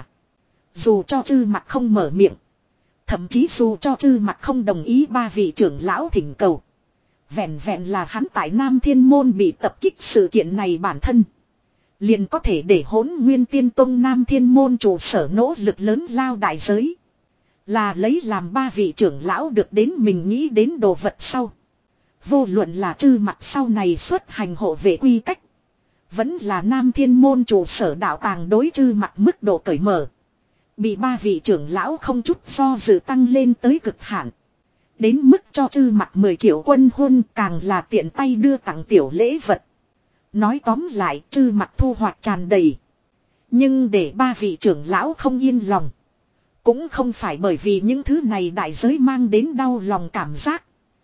Dù cho chư mặt không mở miệng. Thậm chí dù cho chư mặt không đồng ý ba vị trưởng lão thỉnh cầu. Vẹn vẹn là hắn tại Nam Thiên Môn bị tập kích sự kiện này bản thân. Liền có thể để hỗn nguyên tiên tông Nam Thiên Môn trụ sở nỗ lực lớn lao đại giới. Là lấy làm ba vị trưởng lão được đến mình nghĩ đến đồ vật sau. Vô luận là chư mặt sau này xuất hành hộ vệ quy cách. Vẫn là Nam Thiên Môn trụ sở đạo tàng đối chư mặt mức độ cởi mở. Bị ba vị trưởng lão không chút do dự tăng lên tới cực hạn. Đến mức cho chư mặt mười triệu quân huân càng là tiện tay đưa tặng tiểu lễ vật. Nói tóm lại chư mặt thu hoạch tràn đầy. Nhưng để ba vị trưởng lão không yên lòng. Cũng không phải bởi vì những thứ này đại giới mang đến đau lòng cảm giác.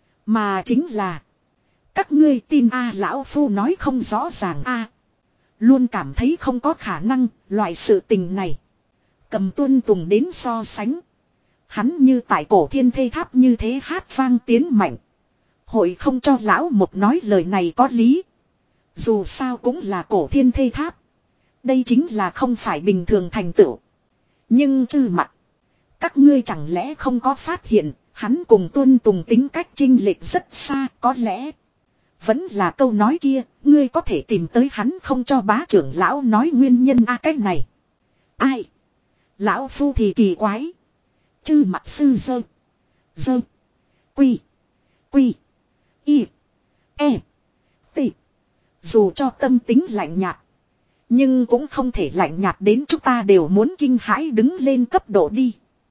Mà chính là. Các ngươi tin a lão phu nói không rõ ràng a luôn cảm thấy không có khả năng loại sự tình này. Cầm tuân tùng đến so sánh. Hắn như tại cổ thiên thê tháp như thế hát vang tiến mạnh. Hội không cho lão một nói lời này có lý. Dù sao cũng là cổ thiên thê tháp. Đây chính là không phải bình thường thành tựu. Nhưng chư mặt. Các ngươi chẳng lẽ không có phát hiện. Hắn cùng tuân tùng tính cách chênh lệch rất xa có lẽ. Vẫn là câu nói kia. Ngươi có thể tìm tới hắn không cho bá trưởng lão nói nguyên nhân a à, cách này. Ai? Lão phu thì kỳ quái. Chư mặt sư dơ. Dơ. Quy. Quy. Y. E. T. Dù cho tâm tính lạnh nhạt. Nhưng cũng không thể lạnh nhạt đến chúng ta đều muốn kinh hãi đứng lên cấp độ đi.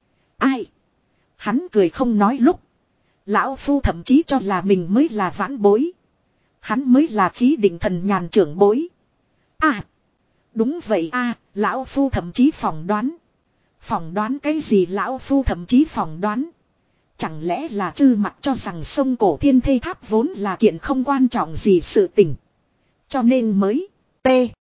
Ai? Hắn cười không nói lúc. Lão phu thậm chí cho là mình mới là vãn bối. Hắn mới là khí định thần nhàn trưởng bối. À. Đúng vậy a, lão phu thậm chí phỏng đoán. Phỏng đoán cái gì lão phu thậm chí phỏng đoán. Chẳng lẽ là Trư Mặc cho rằng sông Cổ Thiên Thây Tháp vốn là kiện không quan trọng gì sự tình. Cho nên mới T.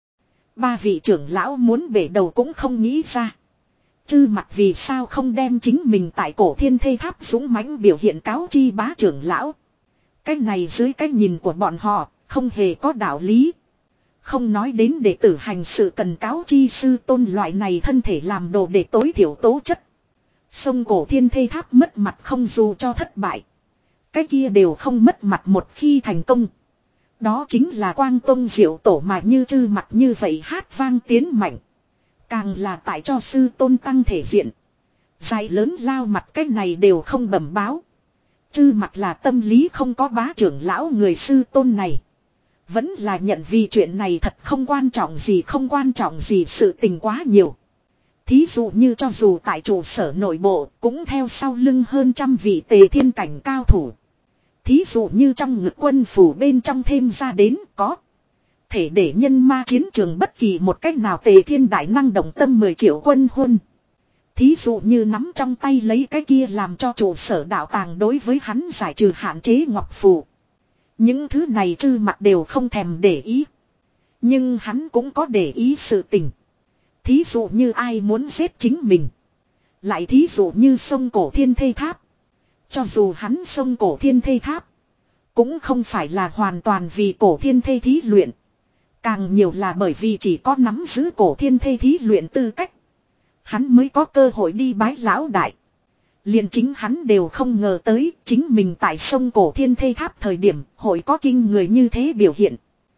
Ba vị trưởng lão muốn bể đầu cũng không nghĩ ra. Trư Mặc vì sao không đem chính mình tại Cổ Thiên Thây Tháp dũng mãnh biểu hiện cáo chi bá trưởng lão. Cái này dưới cái nhìn của bọn họ không hề có đạo lý. Không nói đến đệ tử hành sự cần cáo chi sư tôn loại này thân thể làm đồ để tối thiểu tố chất. Sông Cổ Thiên Thây Tháp mất mặt không dù cho thất bại. Cái kia đều không mất mặt một khi thành công. Đó chính là Quang Tông Diệu Tổ mà như Trư Mặc như vậy hát vang tiến mạnh. Càng là tại cho sư tôn tăng thể diện. Dài lớn lao mặt cái này đều không bẩm báo. Trư Mặc là tâm lý không có bá trưởng lão người sư tôn này. Vẫn là nhận vì chuyện này thật không quan trọng gì không quan trọng gì sự tình quá nhiều. Thí dụ như cho dù tại trụ sở nội bộ cũng theo sau lưng hơn trăm vị tề thiên cảnh cao thủ. Thí dụ như trong ngực quân phủ bên trong thêm ra đến có. Thể để nhân ma chiến trường bất kỳ một cách nào tề thiên đại năng động tâm mười triệu quân huân. Thí dụ như nắm trong tay lấy cái kia làm cho trụ sở đạo tàng đối với hắn giải trừ hạn chế ngọc phù. Những thứ này Trư Mặc đều không thèm để ý. Nhưng hắn cũng có để ý sự tình. Thí dụ như ai muốn giết chính mình. Lại thí dụ như sông Cổ Thiên Thây Tháp. Cho dù hắn sông Cổ Thiên Thây Tháp. Cũng không phải là hoàn toàn vì Cổ Thiên Thây thí luyện. Càng nhiều là bởi vì chỉ có nắm giữ Cổ Thiên Thây thí luyện tư cách. Hắn mới có cơ hội đi bái lão đại. Liền chính hắn đều không ngờ tới chính mình tại sông Cổ Thiên Thây Tháp thời điểm hội có kinh người như thế biểu hiện.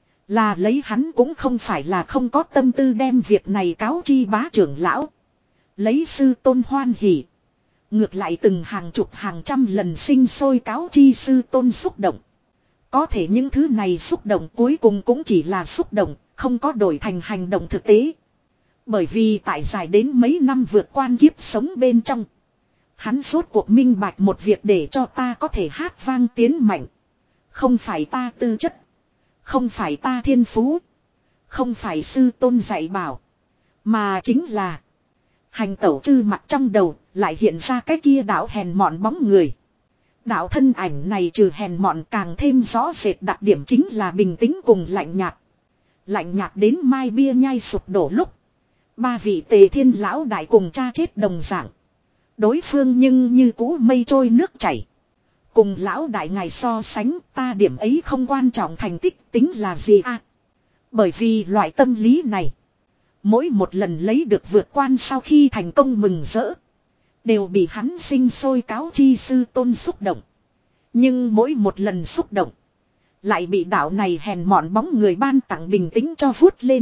Là lấy hắn cũng không phải là không có tâm tư đem việc này cáo chi bá trưởng lão. Lấy sư tôn hoan hỉ. Ngược lại từng hàng chục hàng trăm lần sinh sôi cáo chi sư tôn xúc động. Có thể những thứ này xúc động cuối cùng cũng chỉ là xúc động, không có đổi thành hành động thực tế. Bởi vì tại dài đến mấy năm vượt quan kiếp sống bên trong. Hắn rốt cuộc minh bạch một việc để cho ta có thể hát vang tiến mạnh. Không phải ta tư chất. Không phải ta thiên phú. Không phải sư tôn dạy bảo. Mà chính là. Hành tẩu Trư Mặc trong đầu lại hiện ra cái kia đạo hèn mọn bóng người. Đạo thân ảnh này trừ hèn mọn càng thêm rõ rệt đặc điểm chính là bình tĩnh cùng lạnh nhạt. Lạnh nhạt đến mai bia nhai sụp đổ lúc. Ba vị tề thiên lão đại cùng cha chết đồng dạng. Đối phương nhưng như cũ mây trôi nước chảy. Cùng lão đại ngài so sánh ta điểm ấy không quan trọng thành tích tính là gì à. Bởi vì loại tâm lý này. Mỗi một lần lấy được vượt quan sau khi thành công mừng rỡ. Đều bị hắn sinh sôi cáo chi sư tôn xúc động. Nhưng mỗi một lần xúc động. Lại bị đạo này hèn mọn bóng người ban tặng bình tĩnh cho vuốt lên.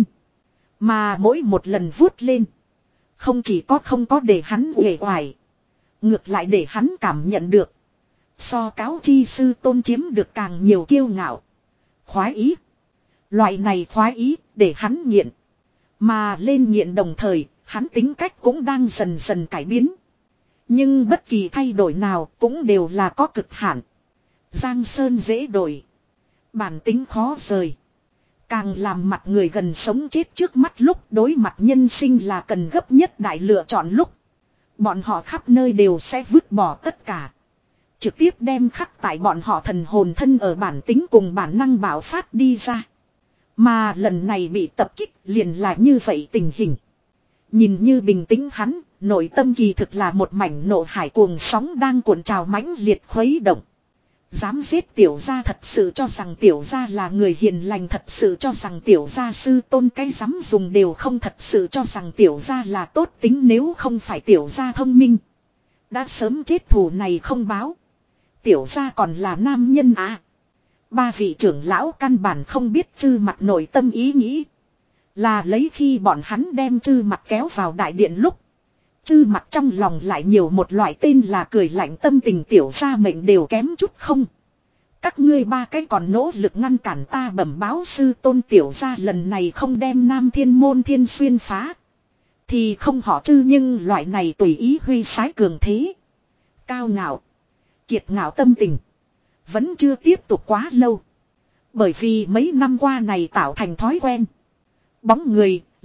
Mà mỗi một lần vuốt lên. Không chỉ có không có để hắn uể oải. Ngược lại để hắn cảm nhận được. So cáo chi sư tôn chiếm được càng nhiều kiêu ngạo. Khoái ý. Loại này khoái ý để hắn nghiện. Mà lên nghiện đồng thời, hắn tính cách cũng đang dần dần cải biến. Nhưng bất kỳ thay đổi nào cũng đều là có cực hạn. Giang sơn dễ đổi. Bản tính khó rời. Càng làm mặt người gần sống chết trước mắt lúc đối mặt nhân sinh là cần gấp nhất đại lựa chọn lúc. Bọn họ khắp nơi đều sẽ vứt bỏ tất cả. Trực tiếp đem khắc tại bọn họ thần hồn thân ở bản tính cùng bản năng bạo phát đi ra. Mà lần này bị tập kích liền là như vậy tình hình. Nhìn như bình tĩnh hắn, nội tâm kỳ thực là một mảnh nộ hải cuồng sóng đang cuộn trào mãnh liệt khuấy động. Dám giết tiểu gia thật sự cho rằng tiểu gia là người hiền lành, thật sự cho rằng tiểu gia sư tôn cái dám dùng đều không, thật sự cho rằng tiểu gia là tốt tính, nếu không phải tiểu gia thông minh. Đã sớm chết thù này không báo. Tiểu gia còn là nam nhân à. Ba vị trưởng lão căn bản không biết Trư Mặc nội tâm ý nghĩ. Là lấy khi bọn hắn đem Trư Mặc kéo vào đại điện lúc. Trư Mặc trong lòng lại nhiều một loại tên là cười lạnh tâm tình, tiểu gia mệnh đều kém chút không. Các ngươi ba cái còn nỗ lực ngăn cản ta bẩm báo sư tôn, tiểu gia lần này không đem Nam Thiên Môn Thiên Xuyên phá. Thì không họ Trư, nhưng loại này tùy ý huy sái cường thế. Cao ngạo. Kiệt ngạo tâm tình. Vẫn chưa tiếp tục quá lâu. Bởi vì mấy năm qua này tạo thành thói quen. Bóng người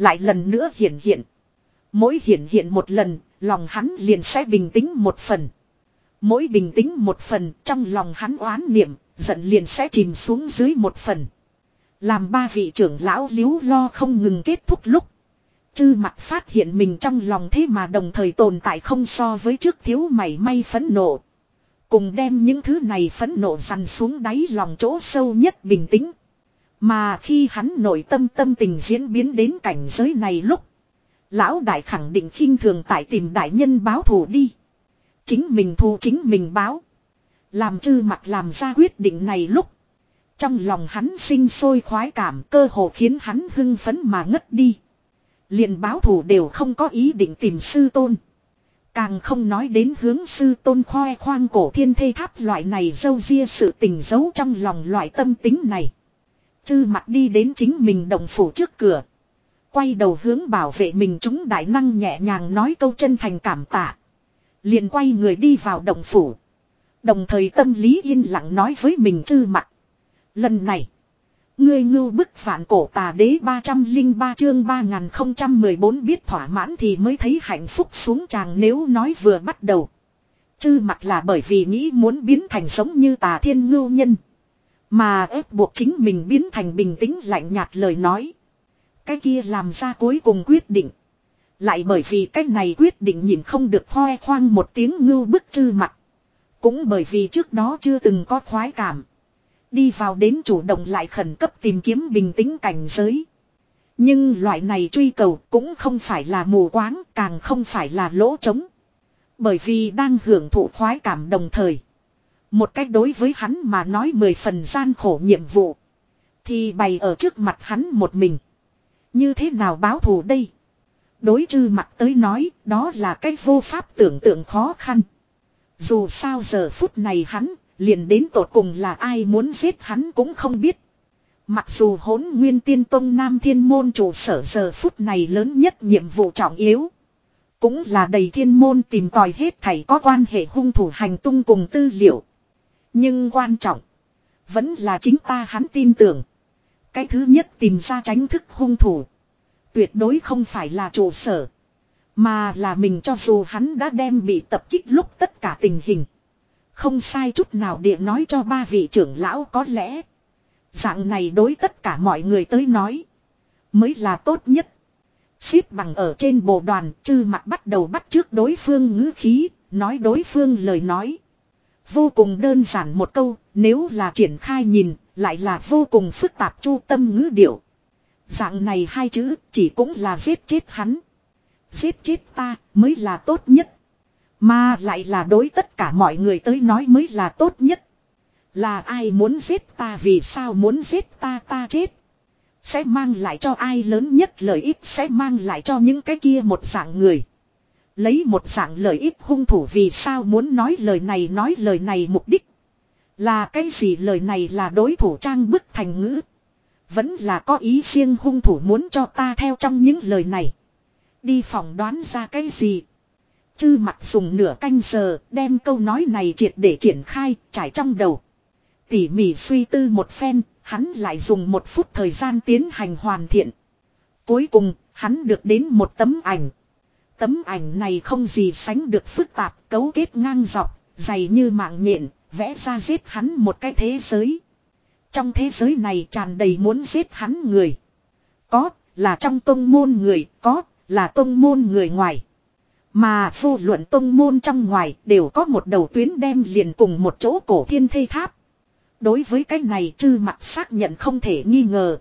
lại lần nữa hiện hiện. Mỗi hiện hiện một lần, lòng hắn liền sẽ bình tĩnh một phần. Mỗi bình tĩnh một phần, trong lòng hắn oán niệm, giận liền sẽ chìm xuống dưới một phần. Làm ba vị trưởng lão líu lo không ngừng kết thúc lúc. Chư Mặc phát hiện mình trong lòng thế mà đồng thời tồn tại không so với trước thiếu mảy may phẫn nộ. Cùng đem những thứ này phẫn nộ dằn xuống đáy lòng chỗ sâu nhất bình tĩnh. Mà khi hắn nội tâm tâm tình diễn biến đến cảnh giới này lúc. Lão đại khẳng định khinh thường tại tìm đại nhân báo thù đi. Chính mình thù chính mình báo. Làm Chư Mặc làm ra quyết định này lúc. Trong lòng hắn sinh sôi khoái cảm, cơ hồ khiến hắn hưng phấn mà ngất đi. Liền báo thù đều không có ý định tìm sư tôn. Càng không nói đến hướng sư tôn khoe khoang cổ thiên thê tháp loại này dâu ria sự tình giấu trong lòng loại tâm tính này. Chư Mặc đi đến chính mình động phủ trước cửa. Quay đầu hướng bảo vệ mình chúng đại năng nhẹ nhàng nói câu chân thành cảm tạ. Liền quay người đi vào động phủ. Đồng thời tâm lý yên lặng nói với mình Chư Mặc. Lần này. Ngươi ngưu bức vạn cổ tà đế ba trăm lẻ ba chương ba nghìn không trăm mười bốn biết thỏa mãn thì mới thấy hạnh phúc xuống tràng nếu nói vừa bắt đầu. Chư Mặc là bởi vì nghĩ muốn biến thành giống như Tà Thiên Ngưu Nhân. Mà ép buộc chính mình biến thành bình tĩnh lạnh nhạt lời nói. Cái kia làm ra cuối cùng quyết định. Lại bởi vì cái này quyết định nhìn không được khoe khoang một tiếng ngưu bức Chư Mặc. Cũng bởi vì trước đó chưa từng có khoái cảm. Đi vào đến chủ động lại khẩn cấp tìm kiếm bình tĩnh cảnh giới. Nhưng loại này truy cầu cũng không phải là mù quáng, càng không phải là lỗ trống. Bởi vì đang hưởng thụ khoái cảm đồng thời. Một cách đối với hắn mà nói mười phần gian khổ nhiệm vụ. Thì bày ở trước mặt hắn một mình. Như thế nào báo thù đây? Đối Chư Mặc tới nói, đó là cách vô pháp tưởng tượng khó khăn. Dù sao giờ phút này hắn, liền đến tột cùng là ai muốn giết hắn cũng không biết. Mặc dù Hỗn Nguyên Tiên Tông Nam Thiên Môn trụ sở giờ phút này lớn nhất nhiệm vụ trọng yếu. Cũng là đầy thiên môn tìm tòi hết thảy có quan hệ hung thủ hành tung cùng tư liệu. Nhưng quan trọng, vẫn là chính ta hắn tin tưởng. Cái thứ nhất tìm ra tránh thức hung thủ. Tuyệt đối không phải là trụ sở. Mà là mình cho dù hắn đã đem bị tập kích lúc tất cả tình hình. Không sai chút nào địa nói cho ba vị trưởng lão có lẽ. Dạng này đối tất cả mọi người tới nói. Mới là tốt nhất. Xếp bằng ở trên bồ đoàn Chư Mặc bắt đầu bắt trước đối phương ngữ khí. Nói đối phương lời nói. Vô cùng đơn giản một câu. Nếu là triển khai nhìn. Lại là vô cùng phức tạp chu tâm ngữ điệu. Dạng này hai chữ chỉ cũng là giết chết hắn. Giết chết ta mới là tốt nhất. Mà lại là đối tất cả mọi người tới nói mới là tốt nhất. Là ai muốn giết ta vì sao muốn giết ta ta chết. Sẽ mang lại cho ai lớn nhất lợi ích sẽ mang lại cho những cái kia một dạng người. Lấy một dạng lợi ích hung thủ vì sao muốn nói lời này nói lời này mục đích. Là cái gì lời này là đối thủ trang bức thành ngữ. Vẫn là có ý riêng hung thủ muốn cho ta theo trong những lời này. Đi phỏng đoán ra cái gì. Chư Mặc dùng nửa canh giờ đem câu nói này triệt để triển khai trải trong đầu. Tỉ mỉ suy tư một phen, hắn lại dùng một phút thời gian tiến hành hoàn thiện. Cuối cùng, hắn được đến một tấm ảnh. Tấm ảnh này không gì sánh được phức tạp, cấu kết ngang dọc, dày như mạng nhện, vẽ ra giết hắn một cái thế giới. Trong thế giới này tràn đầy muốn giết hắn người. Có, là trong tông môn người, có, là tông môn người ngoài. Mà vô luận tông môn trong ngoài đều có một đầu tuyến đem liền cùng một chỗ cổ thiên thê tháp. Đối với cái này Chư Mặc xác nhận không thể nghi ngờ.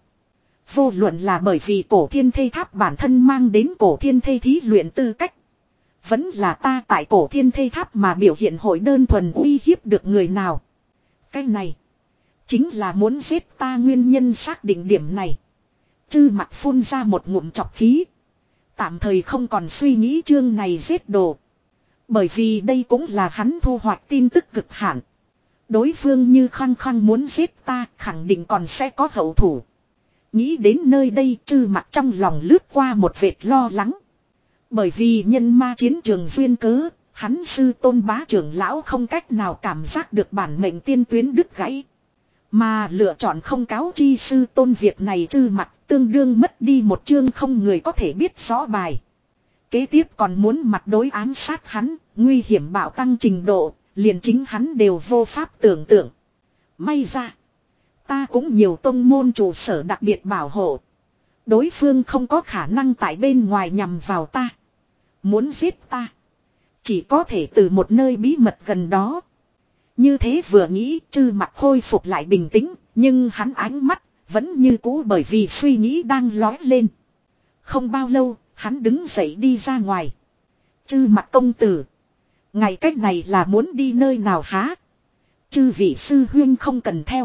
Vô luận là bởi vì cổ thiên thê tháp bản thân mang đến cổ thiên thê thí luyện tư cách. Vẫn là ta tại cổ thiên thê tháp mà biểu hiện hội đơn thuần uy hiếp được người nào. Cái này chính là muốn giết ta nguyên nhân xác định điểm này. Chư Mặc phun ra một ngụm chọc khí. Tạm thời không còn suy nghĩ chương này giết đồ. Bởi vì đây cũng là hắn thu hoạch tin tức cực hạn. Đối phương như khăng khăng muốn giết ta khẳng định còn sẽ có hậu thủ. Nghĩ đến nơi đây Chư Mặc trong lòng lướt qua một vệt lo lắng. Bởi vì nhân ma chiến trường duyên cớ, hắn sư tôn bá trưởng lão không cách nào cảm giác được bản mệnh tiên tuyến đứt gãy. Mà lựa chọn không cáo chi sư tôn việc này Trư Mặc tương đương mất đi một chương không người có thể biết rõ bài. Kế tiếp còn muốn mặt đối ám sát hắn, nguy hiểm bạo tăng trình độ, liền chính hắn đều vô pháp tưởng tượng. May ra, ta cũng nhiều tông môn trụ sở đặc biệt bảo hộ. Đối phương không có khả năng tại bên ngoài nhằm vào ta. Muốn giết ta, chỉ có thể từ một nơi bí mật gần đó. Như thế vừa nghĩ Trư Mặc khôi phục lại bình tĩnh, nhưng hắn ánh mắt vẫn như cũ bởi vì suy nghĩ đang lói lên. Không bao lâu, hắn đứng dậy đi ra ngoài. Trư Mặc công tử, ngày cách này là muốn đi nơi nào há? Chư vị sư huynh không cần theo.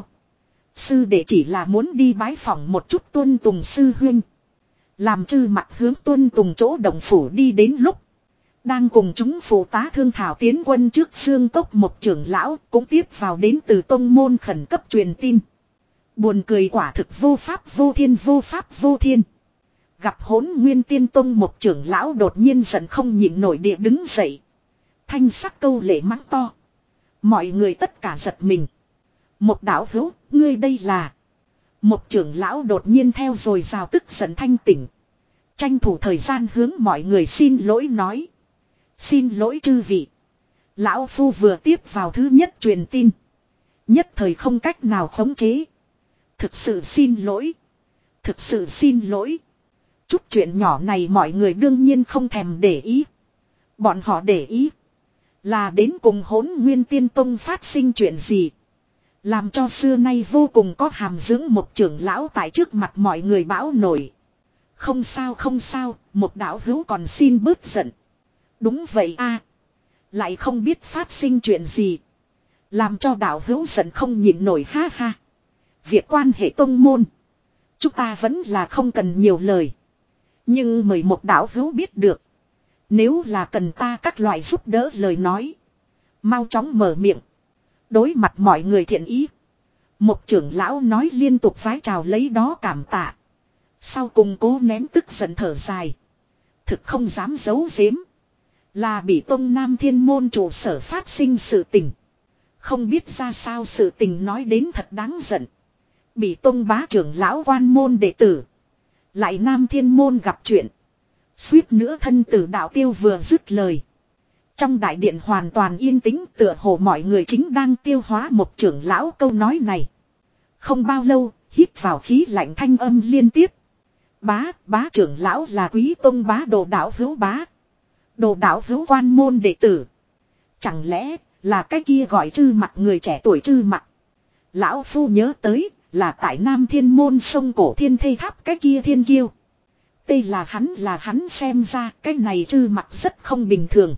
Sư đệ chỉ là muốn đi bái phỏng một chút Tuân Tùng sư huynh. Làm Trư Mặc hướng Tuân Tùng chỗ động phủ đi đến lúc. Đang cùng chúng phụ tá thương thảo tiến quân trước xương cốc một trưởng lão cũng tiếp vào đến từ tông môn khẩn cấp truyền tin. Buồn cười quả thực vô pháp vô thiên vô pháp vô thiên. Gặp Hỗn Nguyên Tiên Tông một trưởng lão đột nhiên giận không nhịn nổi địa đứng dậy. Thanh sắc câu lệ mắng to. Mọi người tất cả giật mình. Một đạo hữu, ngươi đây là. Một trưởng lão đột nhiên theo rồi rào tức giận thanh tỉnh. Tranh thủ thời gian hướng mọi người xin lỗi nói. Xin lỗi chư vị. Lão Phu vừa tiếp vào thứ nhất truyền tin. Nhất thời không cách nào khống chế. Thực sự xin lỗi. Thực sự xin lỗi. Chút chuyện nhỏ này mọi người đương nhiên không thèm để ý. Bọn họ để ý. Là đến cùng Hỗn Nguyên Tiên Tông phát sinh chuyện gì. Làm cho xưa nay vô cùng có hàm dưỡng một trưởng lão tại trước mặt mọi người bão nổi. Không sao không sao, một đạo hữu còn xin bớt giận. Đúng vậy a, lại không biết phát sinh chuyện gì. Làm cho đạo hữu giận không nhịn nổi ha ha. Việc quan hệ tông môn, chúng ta vẫn là không cần nhiều lời. Nhưng mời một đạo hữu biết được. Nếu là cần ta các loại giúp đỡ lời nói, mau chóng mở miệng. Đối mặt mọi người thiện ý, một trưởng lão nói liên tục vái chào lấy đó cảm tạ. Sau cùng cố nén tức giận thở dài. Thực không dám giấu giếm. Là bị tông Nam Thiên Môn trụ sở phát sinh sự tình. Không biết ra sao sự tình nói đến thật đáng giận. Bị tông bá trưởng lão quan môn đệ tử. Lại Nam Thiên Môn gặp chuyện. Suýt nữa thân tử đạo tiêu vừa dứt lời. Trong đại điện hoàn toàn yên tĩnh tựa hồ mọi người chính đang tiêu hóa một trưởng lão câu nói này. Không bao lâu, hít vào khí lạnh thanh âm liên tiếp. Bá, bá trưởng lão là quý tông bá đồ đạo hữu bá. Đồ đạo hữu quan môn đệ tử. Chẳng lẽ là cái kia gọi Trư Mặc người trẻ tuổi Trư Mặc. Lão Phu nhớ tới là tại Nam Thiên Môn sông cổ thiên thây tháp cái kia thiên kiêu. Đây là hắn là hắn xem ra cái này Trư Mặc rất không bình thường.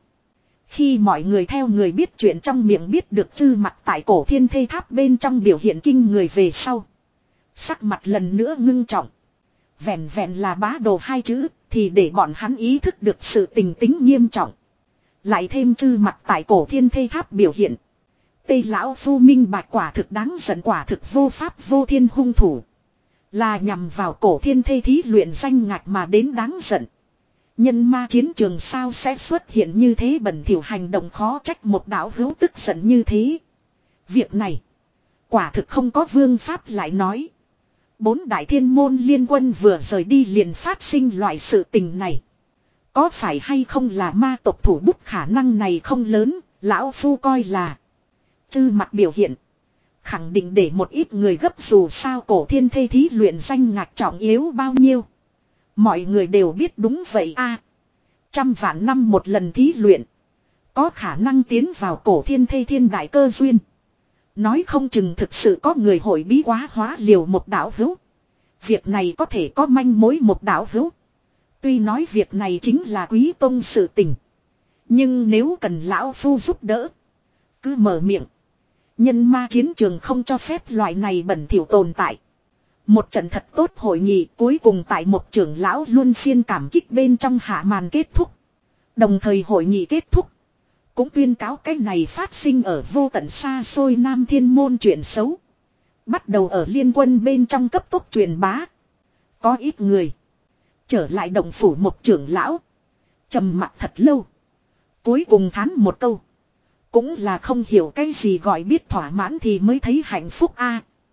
Khi mọi người theo người biết chuyện trong miệng biết được Trư Mặc tại cổ thiên thây tháp bên trong biểu hiện kinh người về sau. Sắc mặt lần nữa ngưng trọng. Vẹn vẹn là bá đồ hai chữ thì để bọn hắn ý thức được sự tình tính nghiêm trọng. Lại thêm Trư Mặc tại cổ thiên thây tháp biểu hiện. Tây lão phu minh bạch quả thực đáng giận quả thực vô pháp vô thiên hung thủ. Là nhằm vào cổ thiên thây thí luyện danh ngạch mà đến đáng giận. Nhân ma chiến trường sao sẽ xuất hiện như thế bẩn thỉu hành động khó trách một đạo hữu tức giận như thế. Việc này quả thực không có vương pháp lại nói. Bốn đại thiên môn liên quân vừa rời đi liền phát sinh loại sự tình này. Có phải hay không là ma tộc thủ bút khả năng này không lớn, lão phu coi là. Trư Mặc biểu hiện. Khẳng định để một ít người gấp dù sao cổ thiên thây thí luyện danh ngạch trọng yếu bao nhiêu. Mọi người đều biết đúng vậy a. Trăm vạn năm một lần thí luyện. Có khả năng tiến vào cổ thiên thây thiên đại cơ duyên. Nói không chừng thực sự có người hội bí quá hóa liều một đạo hữu. Việc này có thể có manh mối một đạo hữu. Tuy nói việc này chính là quý tông sự tình. Nhưng nếu cần lão phu giúp đỡ. Cứ mở miệng. Nhân ma chiến trường không cho phép loại này bẩn thỉu tồn tại. Một trận thật tốt hội nghị cuối cùng tại một trưởng lão luôn phiên cảm kích bên trong hạ màn kết thúc. Đồng thời hội nghị kết thúc. Cũng tuyên cáo cái này phát sinh ở vô tận xa xôi Nam Thiên Môn chuyện xấu. Bắt đầu ở liên quân bên trong cấp tốc truyền bá. Có ít người. Trở lại động phủ một trưởng lão. Trầm mặt thật lâu. Cuối cùng thán một câu. Cũng là không hiểu cái gì gọi biết thỏa mãn thì mới thấy hạnh phúc a.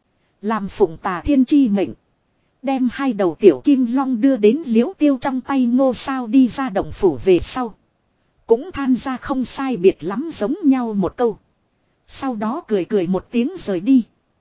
Làm phụng Tà Thiên chi mệnh. Đem hai đầu tiểu kim long đưa đến Liễu Tiêu trong tay. Ngô Sao đi ra động phủ về sau. Cũng than ra không sai biệt lắm giống nhau một câu. Sau đó cười cười một tiếng rời đi.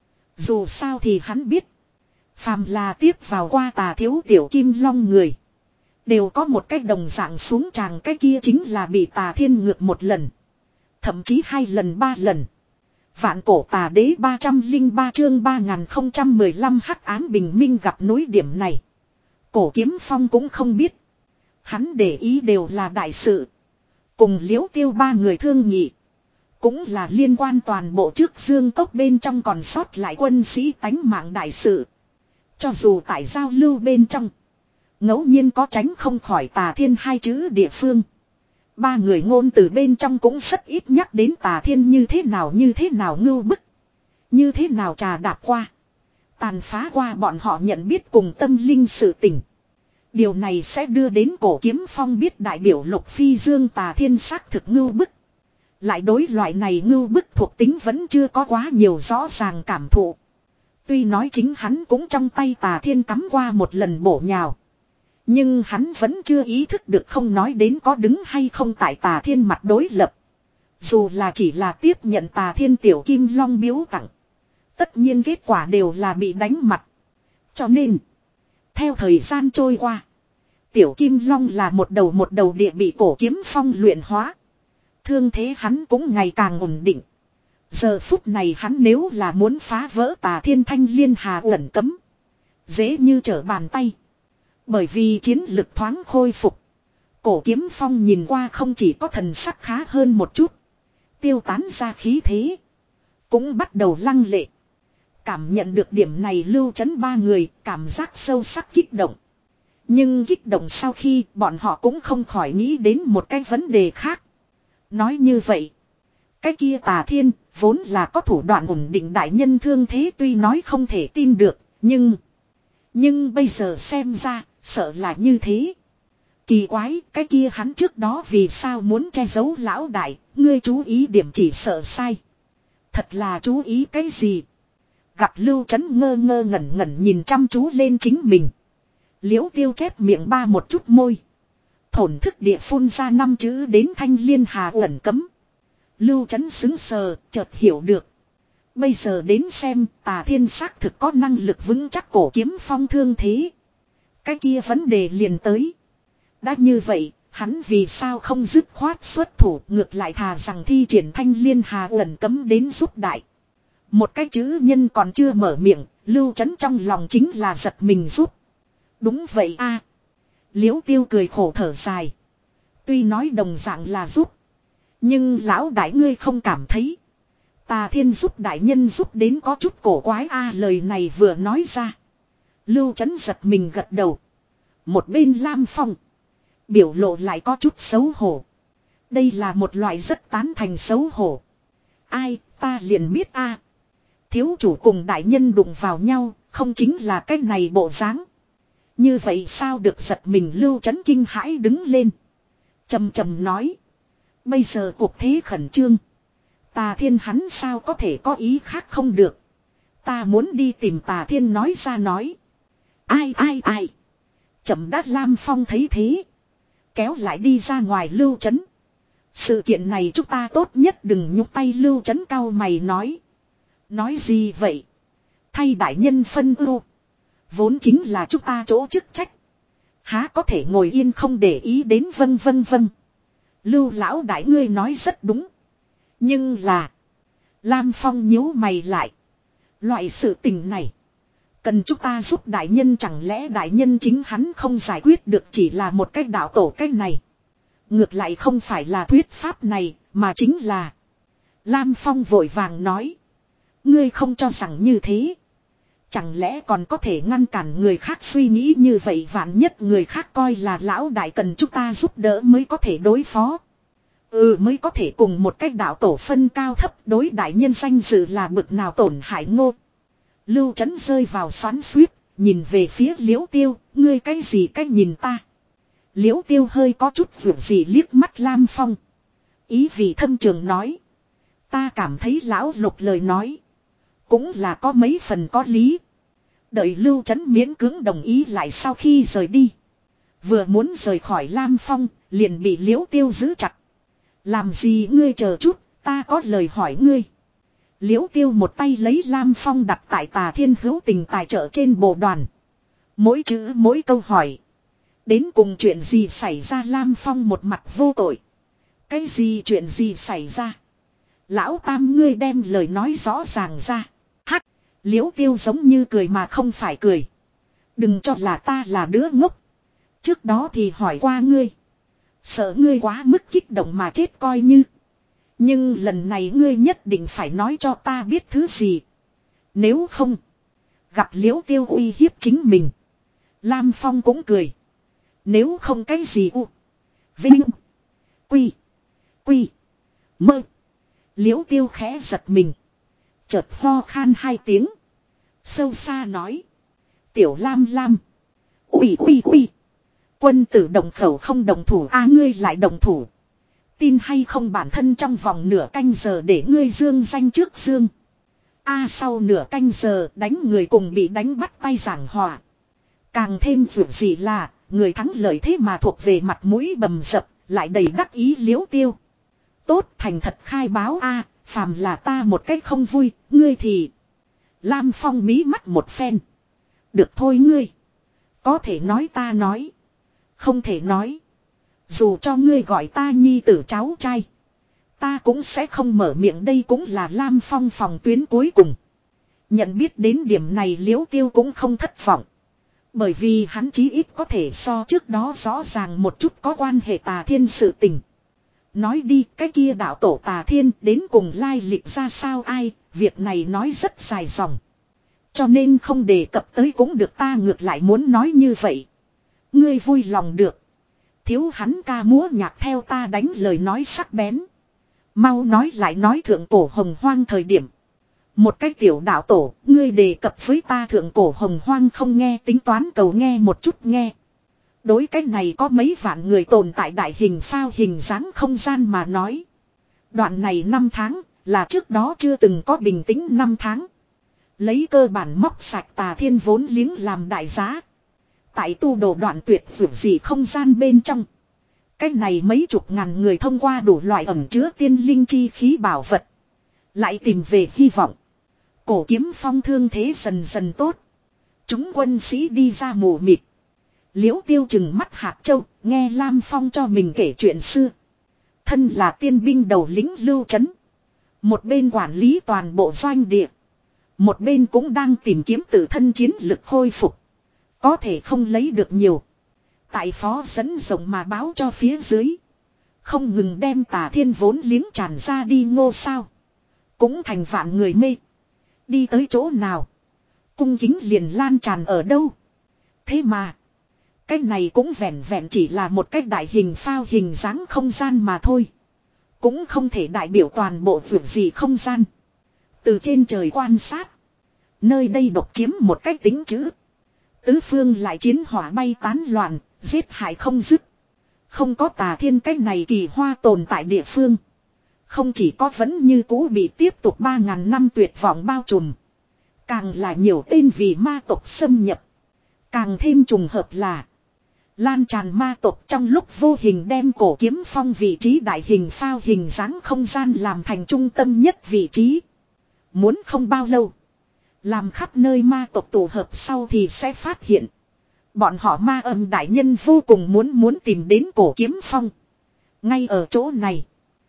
Dù sao thì hắn biết. Phàm là tiếp vào qua Tà thiếu tiểu kim long người. Đều có một cách đồng dạng xuống tràng, cái kia chính là bị Tà Thiên ngược một lần. Thậm chí hai lần ba lần. Vạn cổ tà đế ba trăm lẻ ba chương ba nghìn không trăm mười lăm hắc ám bình minh gặp núi điểm này. Cổ Kiếm Phong cũng không biết. Hắn để ý đều là đại sự. Cùng Liễu Tiêu ba người thương nghị. Cũng là liên quan toàn bộ trước Dương Cốc bên trong còn sót lại quân sĩ tánh mạng đại sự. Cho dù tại giao lưu bên trong. Ngẫu nhiên có tránh không khỏi Tà Thiên hai chữ địa phương. Ba người ngôn từ bên trong cũng rất ít nhắc đến Tà Thiên như thế nào như thế nào ngưu bức. Như thế nào trà đạp qua. Tàn phá qua bọn họ nhận biết cùng tâm linh sự tình. Điều này sẽ đưa đến Cổ Kiếm Phong biết đại biểu Lục Phi Dương Tà Thiên xác thực ngưu bức. Lại đối loại này ngưu bức thuộc tính vẫn chưa có quá nhiều rõ ràng cảm thụ. Tuy nói chính hắn cũng trong tay Tà Thiên cắm qua một lần bổ nhào. Nhưng hắn vẫn chưa ý thức được, không nói đến có đứng hay không tại Tà Thiên mặt đối lập. Dù là chỉ là tiếp nhận Tà Thiên tiểu kim long biếu tặng. Tất nhiên kết quả đều là bị đánh mặt. Cho nên, theo thời gian trôi qua, tiểu kim long là một đầu một đầu địa bị Cổ Kiếm Phong luyện hóa. Thương thế hắn cũng ngày càng ổn định. Giờ phút này hắn nếu là muốn phá vỡ Tà Thiên thanh liên hà ẩn cấm. Dễ như trở bàn tay. Bởi vì chiến lực thoáng khôi phục. Cổ Kiếm Phong nhìn qua không chỉ có thần sắc khá hơn một chút. Tiêu tán ra khí thế. Cũng bắt đầu lăng lệ. Cảm nhận được điểm này Lưu Chấn ba người cảm giác sâu sắc kích động. Nhưng kích động sau khi bọn họ cũng không khỏi nghĩ đến một cái vấn đề khác. Nói như vậy. Cái kia Tà Thiên vốn là có thủ đoạn ổn định đại nhân thương thế, tuy nói không thể tin được. Nhưng. Nhưng bây giờ xem ra. Sợ là như thế. Kỳ quái, cái kia hắn trước đó vì sao muốn che giấu lão đại, ngươi chú ý điểm chỉ sợ sai. Thật là chú ý cái gì? Gặp Lưu Chấn ngơ ngơ ngẩn ngẩn nhìn chăm chú lên chính mình. Liễu Tiêu chép miệng ba một chút môi. Thổn thức địa phun ra năm chữ đến thanh liên hà ẩn cấm. Lưu Chấn xứng sờ, chợt hiểu được. Bây giờ đến xem Tà Thiên xác thực có năng lực vững chắc Cổ Kiếm Phong thương thế. Cái kia vấn đề liền tới. Đã như vậy, hắn vì sao không dứt khoát xuất thủ, ngược lại thà rằng thi triển thanh liên hà ẩn cấm đến giúp đại. Một cái chữ nhân còn chưa mở miệng, Lưu Chấn trong lòng chính là giật mình giúp. Đúng vậy a. Liễu Tiêu cười khổ thở dài. Tuy nói đồng dạng là giúp. Nhưng lão đại ngươi không cảm thấy. Tà Thiên giúp đại nhân giúp đến có chút cổ quái a. Lời này vừa nói ra. Lưu Chấn giật mình gật đầu. Một bên Lam Phong. Biểu lộ lại có chút xấu hổ. Đây là một loại rất tán thành xấu hổ. Ai ta liền biết a. Thiếu chủ cùng đại nhân đụng vào nhau. Không chính là cái này bộ dáng. Như vậy sao được, giật mình Lưu Chấn kinh hãi đứng lên. Trầm trầm nói. Bây giờ cuộc thế khẩn trương. Tà Thiên hắn sao có thể có ý khác không được. Ta muốn đi tìm Tà Thiên nói ra nói. Ai ai ai. Chậm đát Lam Phong thấy thế. Kéo lại đi ra ngoài Lưu Chấn. Sự kiện này chúng ta tốt nhất đừng nhúc tay. Lưu Chấn cau mày nói. Nói gì vậy? Thay đại nhân phân ưu. Vốn chính là chúng ta chỗ chức trách. Há có thể ngồi yên không để ý đến vân vân vân. Lưu lão đại ngươi nói rất đúng. Nhưng là. Lam Phong nhíu mày lại. Loại sự tình này. Cần chúng ta giúp đại nhân, chẳng lẽ đại nhân chính hắn không giải quyết được chỉ là một cách đạo tổ cách này. Ngược lại không phải là thuyết pháp này, mà chính là. Lam Phong vội vàng nói. Ngươi không cho rằng như thế. Chẳng lẽ còn có thể ngăn cản người khác suy nghĩ như vậy, vạn nhất người khác coi là lão đại cần chúng ta giúp đỡ mới có thể đối phó. Ừ mới có thể cùng một cách đạo tổ phân cao thấp, đối đại nhân danh dự là bực nào tổn hại ngô. Lưu Chấn rơi vào xoắn xuýt, nhìn về phía Liễu Tiêu, ngươi cái gì cách nhìn ta. Liễu Tiêu hơi có chút vượt gì liếc mắt Lam Phong. Ý vị thâm trường nói. Ta cảm thấy lão Lục lời nói. Cũng là có mấy phần có lý. Đợi Lưu Trấn miễn cưỡng đồng ý lại sau khi rời đi. Vừa muốn rời khỏi Lam Phong, liền bị Liễu Tiêu giữ chặt. Làm gì ngươi chờ chút, ta có lời hỏi ngươi. Liễu Tiêu một tay lấy Lam Phong đặt tại Tà Thiên Hữu Tình tài trợ trên bộ đoàn. Mỗi chữ mỗi câu hỏi. Đến cùng chuyện gì xảy ra, Lam Phong một mặt vô tội. Cái gì chuyện gì xảy ra? Lão Tam ngươi đem lời nói rõ ràng ra. Hắc, Liễu Tiêu giống như cười mà không phải cười. Đừng cho là ta là đứa ngốc. Trước đó thì hỏi qua ngươi. Sợ ngươi quá mức kích động mà chết coi như. Nhưng lần này ngươi nhất định phải nói cho ta biết thứ gì. Nếu không, gặp Liễu Tiêu uy hiếp chính mình. Lam Phong cũng cười. Nếu không cái gì u. Vinh. Quy. Quy. Mơ. Liễu Tiêu khẽ giật mình. Chợt ho khan hai tiếng. Sâu xa nói. Tiểu Lam Lam. Ui ui ui. Quân tử đồng khẩu không đồng thủ, a ngươi lại đồng thủ. Tin hay không bản thân trong vòng nửa canh giờ để ngươi dương danh trước dương. A sau nửa canh giờ đánh người cùng bị đánh bắt tay giảng hòa. Càng thêm vượt gì là người thắng lợi thế mà thuộc về mặt mũi bầm dập, lại đầy đắc ý Liễu Tiêu. Tốt, thành thật khai báo a, phàm là ta một cách không vui, ngươi thì. Lam Phong mí mắt một phen. Được thôi ngươi. Có thể nói ta nói. Không thể nói. Dù cho ngươi gọi ta nhi tử cháu trai. Ta cũng sẽ không mở miệng, đây cũng là Lam Phong phòng tuyến cuối cùng. Nhận biết đến điểm này Liễu Tiêu cũng không thất vọng. Bởi vì hắn chí ít có thể so trước đó rõ ràng một chút có quan hệ Tà Thiên sự tình. Nói đi, cái kia đạo tổ Tà Thiên đến cùng lai lịch ra sao ai, việc này nói rất dài dòng. Cho nên không đề cập tới cũng được, ta ngược lại muốn nói như vậy. Ngươi vui lòng được. Thiếu hắn ca múa nhạc theo ta đánh lời nói sắc bén. Mau nói lại nói thượng cổ hồng hoang thời điểm. Một cái tiểu đạo tổ, ngươi đề cập với ta thượng cổ hồng hoang không nghe, tính toán cầu nghe một chút nghe. Đối cái này có mấy vạn người tồn tại đại hình phao hình dáng không gian mà nói. Đoạn này năm tháng, là trước đó chưa từng có bình tĩnh năm tháng. Lấy cơ bản móc sạch Tà Thiên vốn liếng làm đại giá. Tại tu đồ đoạn tuyệt vượt gì không gian bên trong. Cái này mấy chục ngàn người thông qua đủ loại ẩn chứa tiên linh chi khí bảo vật. Lại tìm về hy vọng. Cổ Kiếm Phong thương thế dần dần tốt. Chúng quân sĩ đi ra mù mịt. Liễu Tiêu chừng mắt hạt châu, nghe Lam Phong cho mình kể chuyện xưa. Thân là tiên binh đầu lính Lưu Trấn. Một bên quản lý toàn bộ doanh địa. Một bên cũng đang tìm kiếm tự thân chiến lực khôi phục. Có thể không lấy được nhiều. Tại phó dẫn rộng mà báo cho phía dưới. Không ngừng đem Tà Thiên vốn liếng tràn ra đi ngô sao. Cũng thành vạn người mê. Đi tới chỗ nào. Cung kính liền lan tràn ở đâu. Thế mà. Cái này cũng vẹn vẹn chỉ là một cái đại hình phao hình dáng không gian mà thôi. Cũng không thể đại biểu toàn bộ vượt gì không gian. Từ trên trời quan sát. Nơi đây độc chiếm một cách tính chữ. Tứ phương lại chiến hỏa bay tán loạn, giết hại không dứt. Không có Tà Thiên cách này kỳ hoa tồn tại địa phương. Không chỉ có vẫn như cũ bị tiếp tục ba ngàn năm tuyệt vọng bao trùm. Càng là nhiều tên vì ma tộc xâm nhập. Càng thêm trùng hợp là lan tràn ma tộc trong lúc vô hình đem Cổ Kiếm Phong vị trí đại hình phao hình dáng không gian làm thành trung tâm nhất vị trí. Muốn không bao lâu. Làm khắp nơi ma tộc tụ hợp sau thì sẽ phát hiện. Bọn họ ma âm đại nhân vô cùng muốn muốn tìm đến Cổ Kiếm Phong. Ngay ở chỗ này.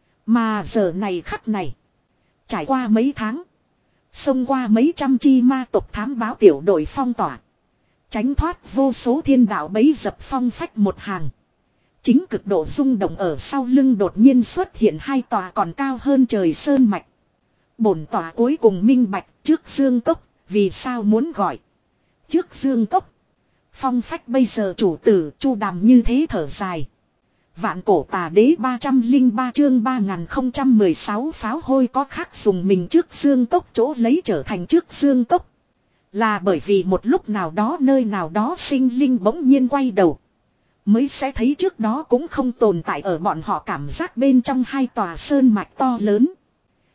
Mà giờ này khắc này. Trải qua mấy tháng. Xông qua mấy trăm chi ma tộc thám báo tiểu đội phong tỏa. Tránh thoát vô số thiên đạo bấy dập phong phách một hàng. Chính cực độ rung động ở sau lưng đột nhiên xuất hiện hai tòa còn cao hơn trời sơn mạch. Bổn tòa cuối cùng minh bạch trước dương cốc. Vì sao muốn gọi trước dương cốc. Phong phách bây giờ chủ tử Chu Đàm như thế thở dài. Vạn cổ Tà Đế ba trăm lẻ ba chương ba nghìn không trăm mười sáu pháo hôi có khác dùng mình trước dương cốc chỗ lấy trở thành trước dương cốc. Là bởi vì một lúc nào đó nơi nào đó sinh linh bỗng nhiên quay đầu. Mới sẽ thấy trước đó cũng không tồn tại ở bọn họ cảm giác bên trong hai tòa sơn mạch to lớn.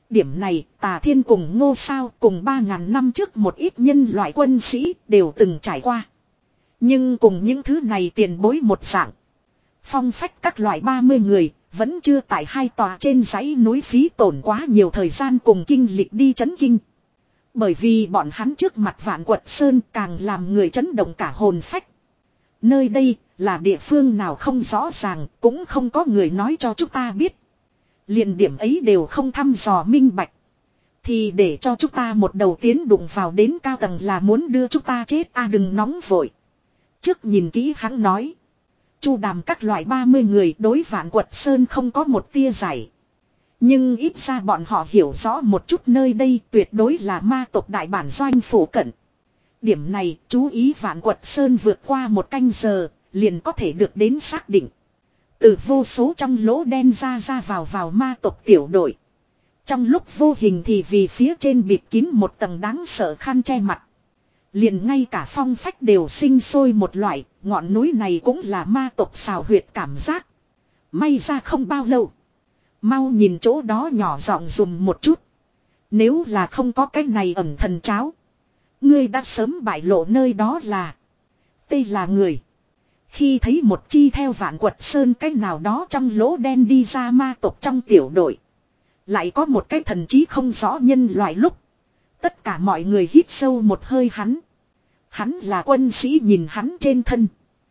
Điểm này Tà Thiên cùng Ngô Sao cùng ba ngàn năm trước một ít nhân loại quân sĩ đều từng trải qua. Nhưng cùng những thứ này tiền bối một dạng. Phong phách các loại ba mươi người vẫn chưa tại hai tòa trên dãy núi phí tổn quá nhiều thời gian cùng kinh lịch đi chấn kinh. Bởi vì bọn hắn trước mặt Vạn Quật Sơn càng làm người chấn động cả hồn phách. Nơi đây là địa phương nào không rõ ràng, cũng không có người nói cho chúng ta biết. Liền điểm ấy đều không thăm dò minh bạch. Thì để cho chúng ta một đầu tiến đụng vào đến cao tầng là muốn đưa chúng ta chết à, đừng nóng vội. Trước nhìn kỹ hắn nói. Chu Đàm các loại ba mươi người đối Vạn Quật Sơn không có một tia giải. Nhưng ít ra bọn họ hiểu rõ một chút nơi đây tuyệt đối là ma tộc đại bản doanh phủ cận. Điểm này chú ý Vạn Quật Sơn vượt qua một canh giờ liền có thể được đến xác định. Từ vô số trong lỗ đen ra ra vào vào ma tộc tiểu đội. Trong lúc vô hình thì vì phía trên bịt kín một tầng đáng sợ khăn che mặt. Liền ngay cả phong phách đều sinh sôi một loại, ngọn núi này cũng là ma tộc xào huyệt cảm giác. May ra không bao lâu. Mau nhìn chỗ đó nhỏ giọng dùm một chút. Nếu là không có cái này ẩn thần cháo. Ngươi đã sớm bại lộ nơi đó là. Đây là người. Khi thấy một chi theo Vạn Quật Sơn cái nào đó trong lỗ đen đi ra ma tộc trong tiểu đội. Lại có một cái thần trí không rõ nhân loại lúc. Tất cả mọi người hít sâu một hơi hắn. Hắn là quân sĩ nhìn hắn trên thân.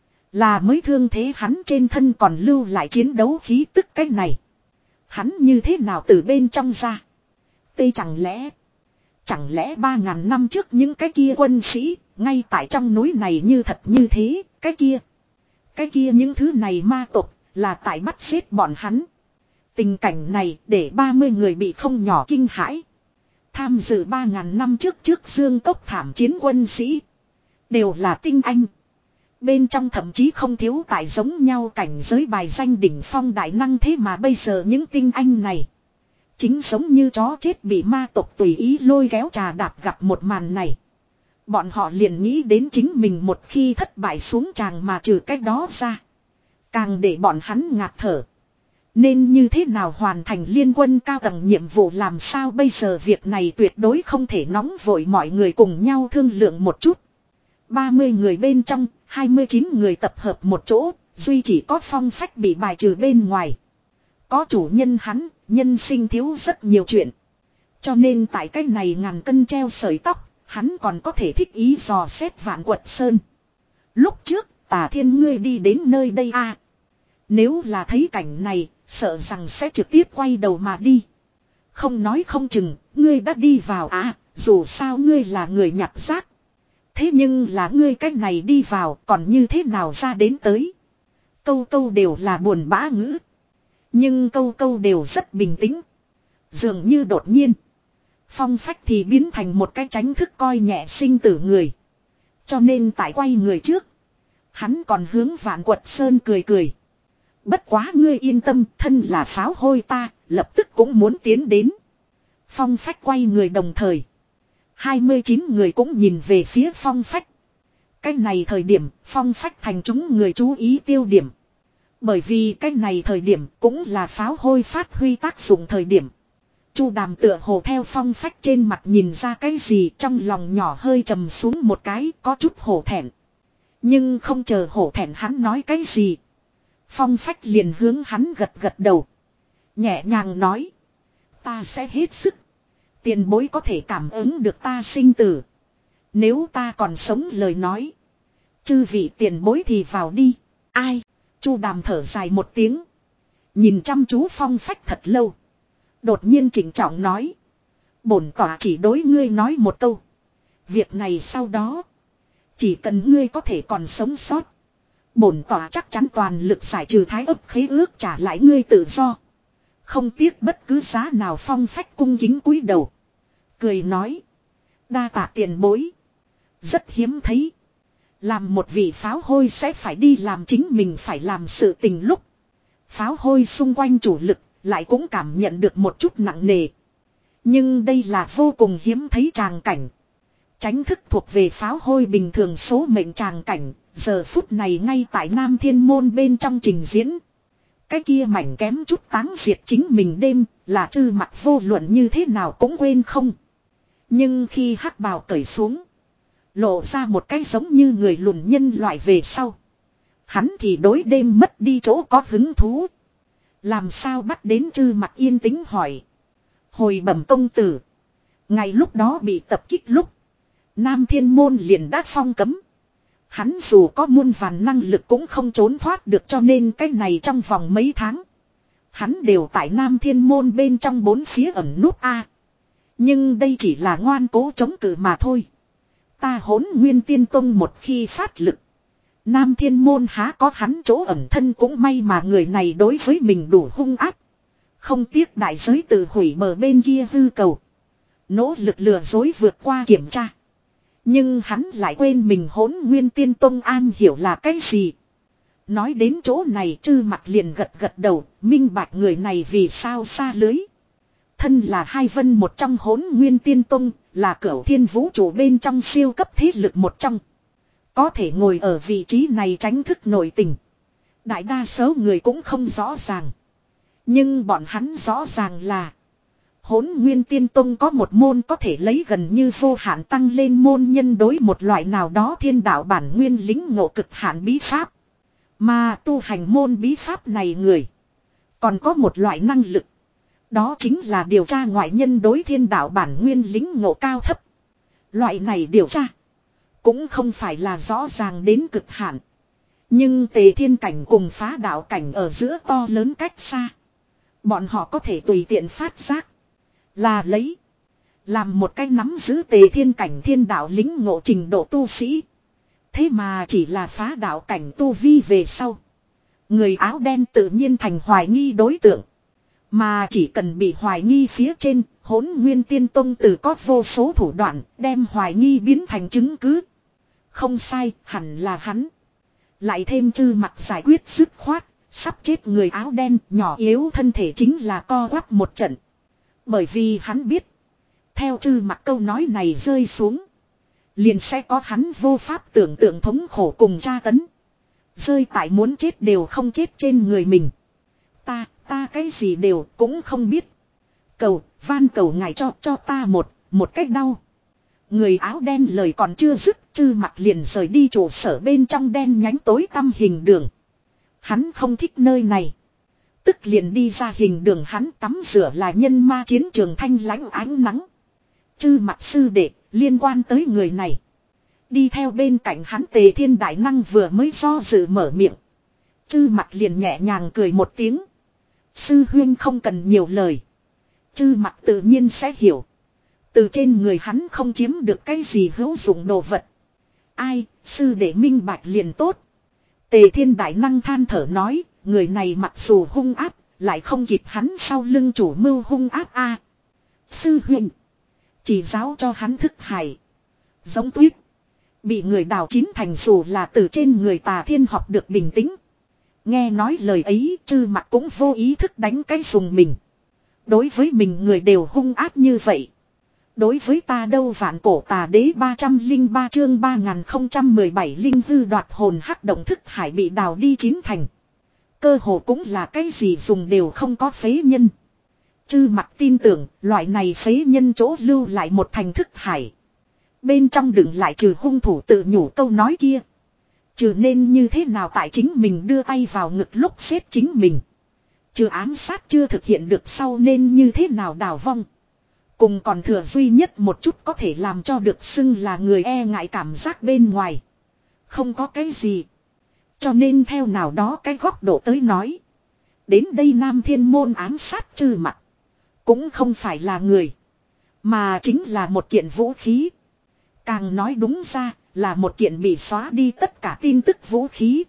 Là mới thương thế hắn trên thân còn lưu lại chiến đấu khí tức cái này. Hắn như thế nào từ bên trong ra. Tê chẳng lẽ. Chẳng lẽ ba ngàn năm trước những cái kia quân sĩ. Ngay tại trong núi này như thật như thế. Cái kia. Cái kia những thứ này ma tộc. Là tại bắt xếp bọn hắn. Tình cảnh này để ba mươi người bị không nhỏ kinh hãi. Tham dự ba ngàn năm trước trước Dương Cốc thảm chiến quân sĩ. Đều là tinh anh. Bên trong thậm chí không thiếu tại giống nhau cảnh giới bài danh đỉnh phong đại năng, thế mà bây giờ những tinh anh này. Chính giống như chó chết bị ma tộc tùy ý lôi kéo trà đạp gặp một màn này. Bọn họ liền nghĩ đến chính mình một khi thất bại xuống tràng mà trừ cách đó ra. Càng để bọn hắn ngạt thở. Nên như thế nào hoàn thành liên quân cao tầng nhiệm vụ làm sao bây giờ việc này tuyệt đối không thể nóng vội, mọi người cùng nhau thương lượng một chút. ba mươi người bên trong, hai mươi chín người tập hợp một chỗ, duy chỉ có Phong Phách bị bài trừ bên ngoài. Có chủ nhân hắn, nhân sinh thiếu rất nhiều chuyện. Cho nên tại cái này ngàn cân treo sợi tóc, hắn còn có thể thích ý dò xét Vạn Quật Sơn. Lúc trước, Tà Thiên ngươi đi đến nơi đây à. Nếu là thấy cảnh này, sợ rằng sẽ trực tiếp quay đầu mà đi. Không nói không chừng, ngươi đã đi vào à, dù sao ngươi là người nhặt rác. Thế nhưng là ngươi cách này đi vào còn như thế nào ra đến tới. Câu câu đều là buồn bã ngữ. Nhưng câu câu đều rất bình tĩnh. Dường như đột nhiên. Phong Phách thì biến thành một cái tránh thức coi nhẹ sinh tử người. Cho nên tại quay người trước. Hắn còn hướng Vạn Quật Sơn cười cười. Bất quá ngươi yên tâm, thân là pháo hôi ta, lập tức cũng muốn tiến đến. Phong Phách quay người đồng thời. hai mươi chín người cũng nhìn về phía Phong Phách. Cái này thời điểm, Phong Phách thành chúng người chú ý tiêu điểm. Bởi vì cái này thời điểm cũng là pháo hôi phát huy tác dụng thời điểm. Chu Đàm tựa hồ theo Phong Phách trên mặt nhìn ra cái gì, trong lòng nhỏ hơi trầm xuống một cái, có chút hổ thẹn. Nhưng không chờ hổ thẹn hắn nói cái gì. Phong Phách liền hướng hắn gật gật đầu. Nhẹ nhàng nói. Ta sẽ hết sức. Tiền bối có thể cảm ứng được ta sinh tử. Nếu ta còn sống lời nói. Chư vị tiền bối thì vào đi. Ai? Chu Đàm thở dài một tiếng. Nhìn chăm chú Phong Phách thật lâu. Đột nhiên chỉnh trọng nói. Bổn tỏa chỉ đối ngươi nói một câu. Việc này sau đó. Chỉ cần ngươi có thể còn sống sót. Bổn tỏa chắc chắn toàn lực giải trừ thái ấp khế ước trả lại ngươi tự do. Không tiếc bất cứ giá nào. Phong Phách cung kính cúi đầu. Cười nói. Đa tạ tiền bối. Rất hiếm thấy. Làm một vị pháo hôi sẽ phải đi làm chính mình phải làm sự tình lúc. Pháo hôi xung quanh chủ lực lại cũng cảm nhận được một chút nặng nề. Nhưng đây là vô cùng hiếm thấy tràng cảnh. Tránh thức thuộc về pháo hôi bình thường số mệnh tràng cảnh. Giờ phút này ngay tại Nam Thiên Môn bên trong trình diễn. Cái kia mảnh kém chút táng diệt chính mình đêm là Trư Mặc vô luận như thế nào cũng quên không. Nhưng khi hắc bào cởi xuống, lộ ra một cái giống như người lùn nhân loại về sau, hắn thì đối đêm mất đi chỗ có hứng thú. Làm sao bắt đến Trư Mặc yên tĩnh hỏi. Hồi bẩm công tử, ngay lúc đó bị tập kích lúc, Nam Thiên Môn liền đã phong cấm. Hắn dù có muôn vàn năng lực cũng không trốn thoát được, cho nên cái này trong vòng mấy tháng hắn đều tại Nam Thiên Môn bên trong bốn phía ẩn núp a. Nhưng đây chỉ là ngoan cố chống cự mà thôi. Ta Hỗn Nguyên Tiên Tông một khi phát lực, Nam Thiên Môn há có hắn chỗ ẩn thân, cũng may mà người này đối với mình đủ hung ác. Không tiếc đại giới tự hủy bờ bên kia hư cầu, nỗ lực lừa dối vượt qua kiểm tra. Nhưng hắn lại quên mình Hỗn Nguyên Tiên Tông an hiểu là cái gì. Nói đến chỗ này Trư Mặc liền gật gật đầu, minh bạch người này vì sao xa lưới. Thân là hai vân một trong Hỗn Nguyên Tiên Tông, là Cửu Thiên vũ trụ bên trong siêu cấp thế lực một trong. Có thể ngồi ở vị trí này tránh thức nội tình, đại đa số người cũng không rõ ràng. Nhưng bọn hắn rõ ràng là Hỗn Nguyên Tiên Tông có một môn có thể lấy gần như vô hạn tăng lên môn nhân đối một loại nào đó thiên đạo bản nguyên lính ngộ cực hạn bí pháp. Mà tu hành môn bí pháp này người còn có một loại năng lực, đó chính là điều tra ngoại nhân đối thiên đạo bản nguyên lính ngộ cao thấp. Loại này điều tra cũng không phải là rõ ràng đến cực hạn, nhưng Tề Thiên cảnh cùng Phá đạo cảnh ở giữa to lớn cách xa, bọn họ có thể tùy tiện phát giác. Là lấy làm một cái nắm giữ Tề Thiên cảnh thiên đạo lính ngộ trình độ tu sĩ, thế mà chỉ là Phá đạo cảnh tu vi về sau, người áo đen tự nhiên thành hoài nghi đối tượng. Mà chỉ cần bị hoài nghi phía trên, Hỗn Nguyên Tiên Tông từ có vô số thủ đoạn đem hoài nghi biến thành chứng cứ. Không sai, hẳn là hắn. Lại thêm Trư Mặc giải quyết dứt khoát, sắp chết người áo đen nhỏ yếu thân thể chính là co quắp một trận. Bởi vì hắn biết, theo Trư Mặc câu nói này rơi xuống, liền sẽ có hắn vô pháp tưởng tượng thống khổ cùng tra tấn, rơi tại muốn chết đều không chết trên người mình. Ta, ta cái gì đều cũng không biết. Cầu, van cầu ngài cho, cho ta một, một cách đau. Người áo đen lời còn chưa dứt, Trư Mặc liền rời đi trụ sở bên trong đen nhánh tối tăm hình đường. Hắn không thích nơi này. Tức liền đi ra hình đường, hắn tắm rửa là nhân ma chiến trường thanh lãnh ánh nắng. Trư Mặc sư đệ, liên quan tới người này. Đi theo bên cạnh hắn Tề Thiên đại năng vừa mới do dự mở miệng, Trư Mặc liền nhẹ nhàng cười một tiếng. Sư huynh không cần nhiều lời, Trư Mặc tự nhiên sẽ hiểu. Từ trên người hắn không chiếm được cái gì hữu dụng đồ vật. Ai, sư đệ minh bạch liền tốt. Tề Thiên đại năng than thở nói, người này mặc dù hung áp, lại không kịp hắn sau lưng chủ mưu hung áp a. Sư huynh, chỉ giáo cho hắn thức hải. Giống tuyết, bị người đào chín thành, dù là từ trên người Tà Thiên học được bình tĩnh. Nghe nói lời ấy, Trư Mặc cũng vô ý thức đánh cái dùng mình. Đối với mình người đều hung ác như vậy, đối với ta đâu? Vạn cổ tà đế ba trăm lẻ ba chương ba nghìn không trăm mười bảy linh hư đoạt hồn hắc động thức hải bị đào đi chín thành. Cơ hồ cũng là cái gì dùng đều không có phế nhân. Trư Mặc tin tưởng loại này phế nhân chỗ lưu lại một thành thức hải, bên trong đựng lại trừ hung thủ tự nhủ câu nói kia, trừ nên như thế nào tại chính mình đưa tay vào ngực lúc xếp chính mình, trừ ám sát chưa thực hiện được sau nên như thế nào đào vong, cùng còn thừa duy nhất một chút có thể làm cho được xưng là người e ngại cảm giác bên ngoài, không có cái gì. Cho nên theo nào đó cái góc độ tới nói, đến đây Nam Thiên Môn ám sát Trư Mặc cũng không phải là người, mà chính là một kiện vũ khí. Càng nói đúng ra là một kiện bị xóa đi tất cả tin tức vũ khí.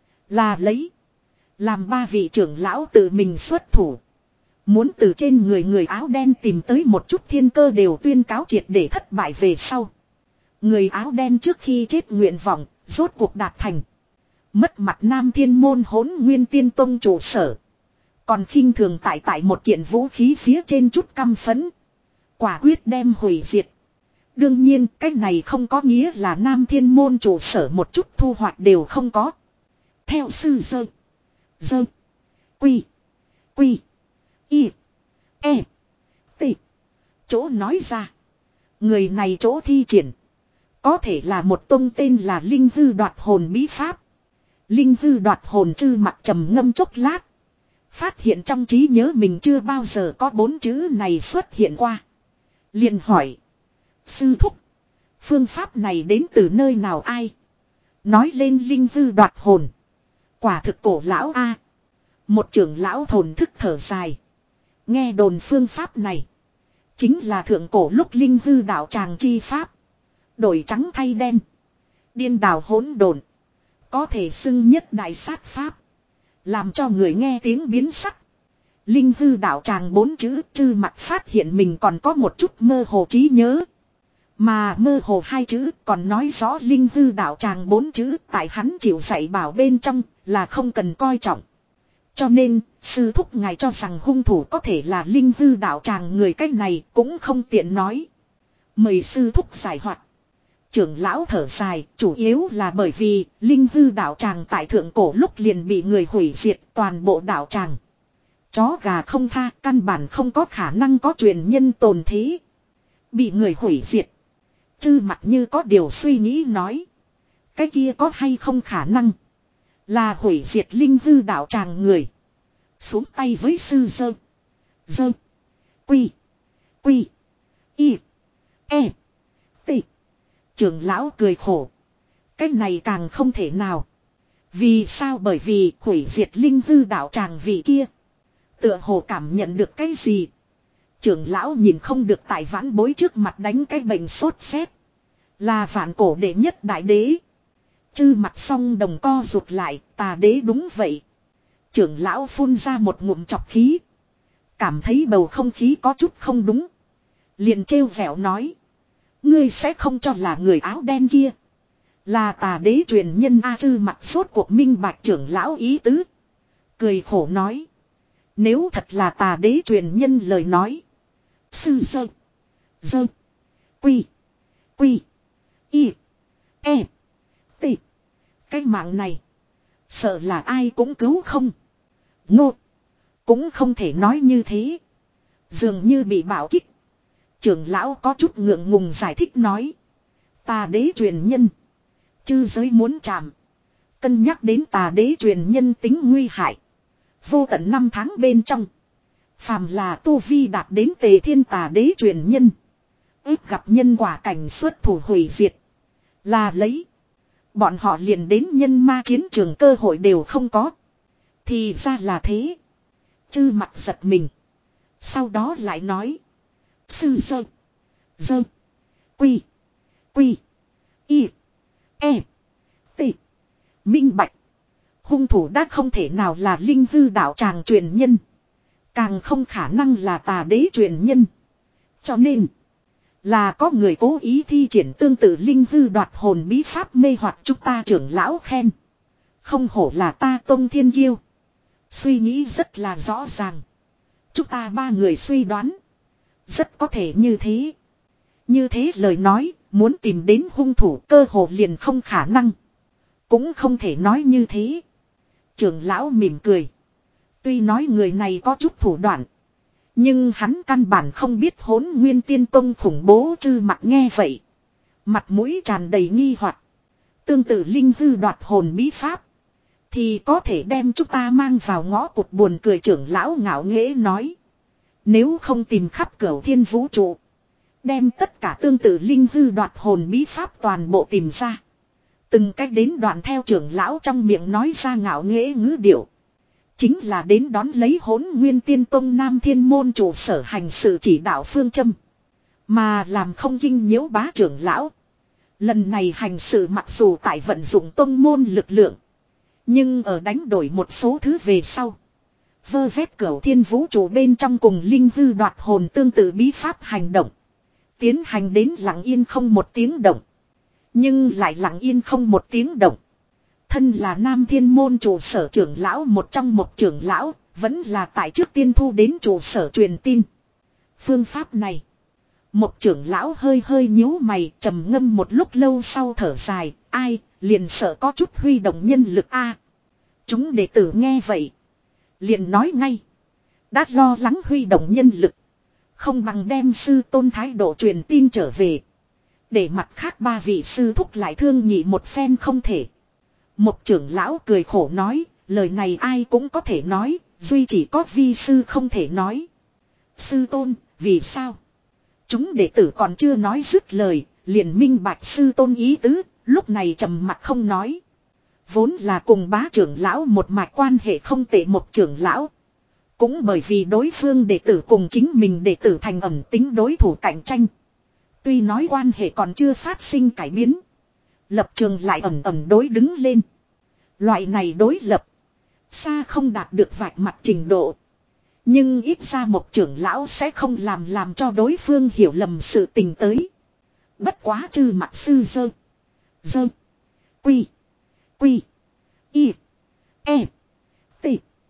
Là lấy làm ba vị trưởng lão tự mình xuất thủ, muốn từ trên người người áo đen tìm tới một chút thiên cơ đều tuyên cáo triệt để thất bại về sau. Người áo đen trước khi chết nguyện vọng rốt cuộc đạt thành. Mất mặt Nam Thiên Môn Hỗn Nguyên Tiên Tông trụ sở, còn khinh thường tại tại một kiện vũ khí phía trên chút căm phẫn, quả quyết đem hủy diệt. Đương nhiên cái này không có nghĩa là Nam Thiên Môn trụ sở một chút thu hoạch đều không có. Theo sư dơ dơ Quy. Quy. Y. E. T. Chỗ nói ra. Người này chỗ thi triển. Có thể là một tông tên là Linh Hư Đoạt Hồn bí pháp. Linh Hư Đoạt Hồn chư mặt trầm ngâm chốc lát. Phát hiện trong trí nhớ mình chưa bao giờ có bốn chữ này xuất hiện qua. Liền hỏi. Sư thúc. Phương pháp này đến từ nơi nào ai? Nói lên Linh Hư Đoạt Hồn. Quả thực cổ lão a. Một trưởng lão thồn thức thở dài. Nghe đồn phương pháp này. Chính là thượng cổ lúc Linh Hư đạo tràng chi pháp. Đổi trắng thay đen. Điên đảo hỗn độn. Có thể xưng nhất đại sát pháp. Làm cho người nghe tiếng biến sắc. Linh Hư đạo tràng bốn chữ chư mặt phát hiện mình còn có một chút mơ hồ trí nhớ. Mà mơ hồ hai chữ còn nói rõ Linh Hư đạo tràng bốn chữ tại hắn chịu dạy bảo bên trong là không cần coi trọng. Cho nên, sư thúc ngài cho rằng hung thủ có thể là Linh Hư đạo tràng người cách này cũng không tiện nói. Mời sư thúc giải hoạt. Trưởng lão thở dài, chủ yếu là bởi vì Linh Hư đạo tràng tại thượng cổ lúc liền bị người hủy diệt toàn bộ đạo tràng. Chó gà không tha, căn bản không có khả năng có truyền nhân tồn thế. Bị người hủy diệt. Chư mặt như có điều suy nghĩ nói. Cái kia có hay không khả năng. Là hủy diệt Linh Hư đạo tràng người. Xuống tay với sư dơ. Dơ. Quy. Quy. Y. E. T. Trưởng lão cười khổ. Cái này càng không thể nào. Vì sao? Bởi vì hủy diệt Linh Hư đạo tràng vị kia. Tựa hồ cảm nhận được cái gì. Trưởng lão nhìn không được tại vãn bối trước mặt đánh cái bệnh sốt rét. Là vạn cổ đệ nhất đại đế. Chư mặt song đồng co rụt lại, tà đế đúng vậy. Trưởng lão phun ra một ngụm chọc khí. Cảm thấy bầu không khí có chút không đúng. Liền trêu vẻo nói. Ngươi sẽ không cho là người áo đen kia. Là tà đế truyền nhân A. Chư mặt sốt cuộc minh bạch trưởng lão ý tứ. Cười khổ nói. Nếu thật là tà đế truyền nhân lời nói. Sư dơ. Dơ. Quy. Quy. Y. E. T. Cái mạng này. Sợ là ai cũng cứu không. Ngô. Cũng không thể nói như thế. Dường như bị bạo kích. Trưởng lão có chút ngượng ngùng giải thích nói. Tà đế truyền nhân. Chư giới muốn chạm. Cân nhắc đến tà đế truyền nhân tính nguy hại. Vô tận năm tháng bên trong. Phàm là tu vi đạt đến tề thiên tà đế truyền nhân. Ít gặp nhân quả cảnh xuất thủ hủy diệt. Là lấy. Bọn họ liền đến nhân ma chiến trường cơ hội đều không có. Thì ra là thế. Chư mặt giật mình. Sau đó lại nói. Sư dơ. Dơ. Quy. Quy. Y. E. T. Minh bạch. Hung thủ đã không thể nào là Linh Hư đạo tràng truyền nhân. Càng không khả năng là tà đế truyền nhân. Cho nên. Là có người cố ý thi triển tương tự Linh Hư đoạt hồn bí pháp mê hoặc chúng ta. Trưởng lão khen. Không hổ là ta Tông Thiên Kiêu. Suy nghĩ rất là rõ ràng. Chúng ta ba người suy đoán. Rất có thể như thế. Như thế lời nói. Muốn tìm đến hung thủ cơ hồ liền không khả năng. Cũng không thể nói như thế. Trưởng lão mỉm cười. Tuy nói người này có chút thủ đoạn. Nhưng hắn căn bản không biết Hỗn Nguyên Tiên Tông khủng bố. Chư mặt nghe vậy. Mặt mũi tràn đầy nghi hoặc. Tương tự Linh Hư đoạt hồn bí pháp. Thì có thể đem chúng ta mang vào ngõ cụt buồn cười. Trưởng lão ngạo nghễ nói. Nếu không tìm khắp cửu thiên vũ trụ. Đem tất cả tương tự Linh Hư đoạt hồn bí pháp toàn bộ tìm ra. Từng cách đến đoạn theo trưởng lão trong miệng nói ra ngạo nghễ ngữ điệu. Chính là đến đón lấy Hỗn Nguyên Tiên Tông Nam Thiên Môn trụ sở hành sự chỉ đạo phương châm. Mà làm không kinh nhiễu bá trưởng lão. Lần này hành sự mặc dù tại vận dụng tông môn lực lượng. Nhưng ở đánh đổi một số thứ về sau. Vơ vét cửu thiên vũ trụ bên trong cùng Linh Hư đoạt hồn tương tự bí pháp hành động. Tiến hành đến lặng yên không một tiếng động. Nhưng lại lặng yên không một tiếng động. Thân là Nam Thiên Môn trụ sở trưởng lão một trong một trưởng lão. Vẫn là tại trước tiên thu đến trụ sở truyền tin. Phương pháp này. Một trưởng lão hơi hơi nhíu mày trầm ngâm một lúc lâu sau thở dài. Ai liền sợ có chút huy động nhân lực a. Chúng đệ tử nghe vậy. Liền nói ngay. Đã lo lắng huy động nhân lực. Không bằng đem sư tôn thái độ truyền tin trở về. Để mặt khác ba vị sư thúc lại thương nhị một phen không thể. Một trưởng lão cười khổ nói. Lời này ai cũng có thể nói. Duy chỉ có vi sư không thể nói. Sư tôn, vì sao? Chúng đệ tử còn chưa nói dứt lời. Liền minh bạch sư tôn ý tứ. Lúc này trầm mặt không nói. Vốn là cùng bá trưởng lão một mạch quan hệ không tệ một trưởng lão. Cũng bởi vì đối phương đệ tử cùng chính mình đệ tử thành ẩn tính đối thủ cạnh tranh. Tuy nói quan hệ còn chưa phát sinh cải biến. Lập trường lại ẩn ẩn đối đứng lên. Loại này đối lập. Xa không đạt được vạch mặt trình độ. Nhưng ít ra một trưởng lão sẽ không làm làm cho đối phương hiểu lầm sự tình tới. Bất quá trừ mặt sư dơ. Dơ. Quy. Quy. Y. E. T.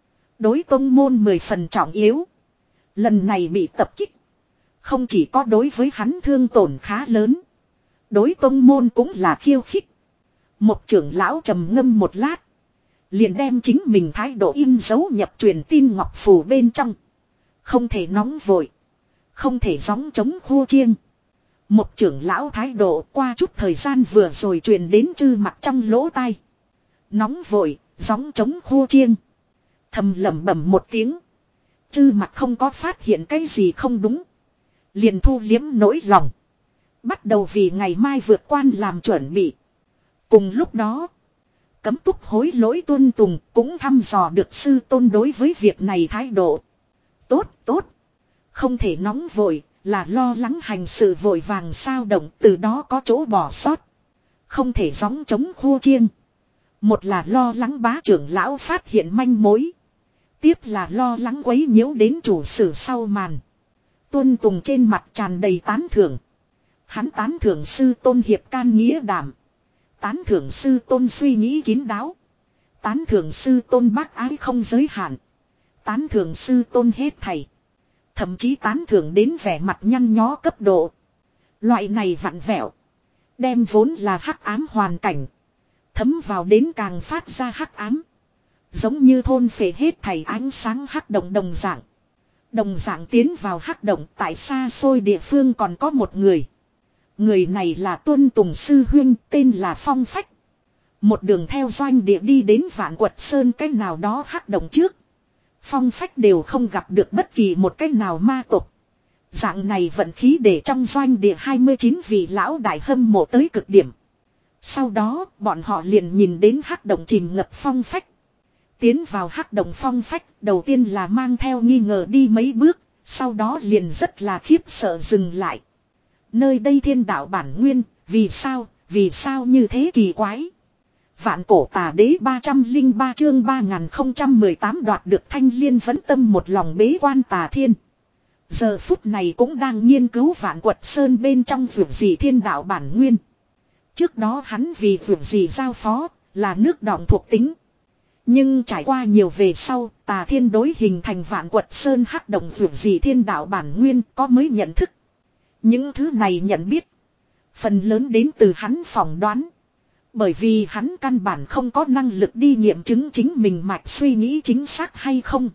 Đối tông môn mười phần trọng yếu. Lần này bị tập kích. Không chỉ có đối với hắn thương tổn khá lớn. Đối tông môn cũng là khiêu khích. Một trưởng lão trầm ngâm một lát. Liền đem chính mình thái độ in dấu nhập truyền tin ngọc phù bên trong. Không thể nóng vội. Không thể gióng chống khua chiêng. Một trưởng lão thái độ qua chút thời gian vừa rồi truyền đến chư mặt trong lỗ tai. Nóng vội, gióng chống khua chiêng. Thầm lẩm bẩm một tiếng. Chư mặt không có phát hiện cái gì không đúng. Liền thu liếm nỗi lòng. Bắt đầu vì ngày mai vượt quan làm chuẩn bị. Cùng lúc đó. Cấm túc hối lỗi tuân tùng cũng thăm dò được sư tôn đối với việc này thái độ. Tốt, tốt. Không thể nóng vội, là lo lắng hành sự vội vàng sao động từ đó có chỗ bỏ sót. Không thể gióng chống khua chiêng. Một là lo lắng bá trưởng lão phát hiện manh mối. Tiếp là lo lắng quấy nhiễu đến chủ sử sau màn. Tuân tùng trên mặt tràn đầy tán thưởng. Hắn tán thưởng sư tôn hiệp can nghĩa đảm. Tán thưởng sư tôn suy nghĩ kín đáo. Tán thưởng sư tôn bác ái không giới hạn. Tán thưởng sư tôn hết thảy. Thậm chí tán thưởng đến vẻ mặt nhăn nhó cấp độ. Loại này vặn vẹo. Đem vốn là hắc ám hoàn cảnh. Thấm vào đến càng phát ra hắc ám. Giống như thôn phệ hết thảy ánh sáng hắc động đồng dạng. Đồng dạng tiến vào hắc động tại xa xôi địa phương còn có một người. Người này là Tuân Tùng Sư Huyên tên là Phong Phách. Một đường theo doanh địa đi đến Vạn Quật Sơn cái nào đó hắc động trước. Phong Phách đều không gặp được bất kỳ một cái nào ma tộc. Dạng này vận khí để trong doanh địa hai mươi chín vị lão đại hâm mộ tới cực điểm. Sau đó bọn họ liền nhìn đến hắc động chìm ngập Phong Phách. Tiến vào hắc động Phong Phách đầu tiên là mang theo nghi ngờ đi mấy bước. Sau đó liền rất là khiếp sợ dừng lại. Nơi đây thiên đạo bản nguyên, vì sao, vì sao như thế kỳ quái. Vạn cổ tà đế ba trăm lẻ ba chương ba nghìn không trăm mười tám đoạt được thanh liên vấn tâm một lòng bế quan tà thiên. Giờ phút này cũng đang nghiên cứu Vạn Quật Sơn bên trong vượt gì thiên đạo bản nguyên. Trước đó hắn vì vượt gì giao phó, là nước đọng thuộc tính. Nhưng trải qua nhiều về sau, tà thiên đối hình thành Vạn Quật Sơn hắc động vượt gì thiên đạo bản nguyên có mới nhận thức. Những thứ này nhận biết. Phần lớn đến từ hắn phỏng đoán. Bởi vì hắn căn bản không có năng lực đi nghiệm chứng chính mình mạch suy nghĩ chính xác hay không.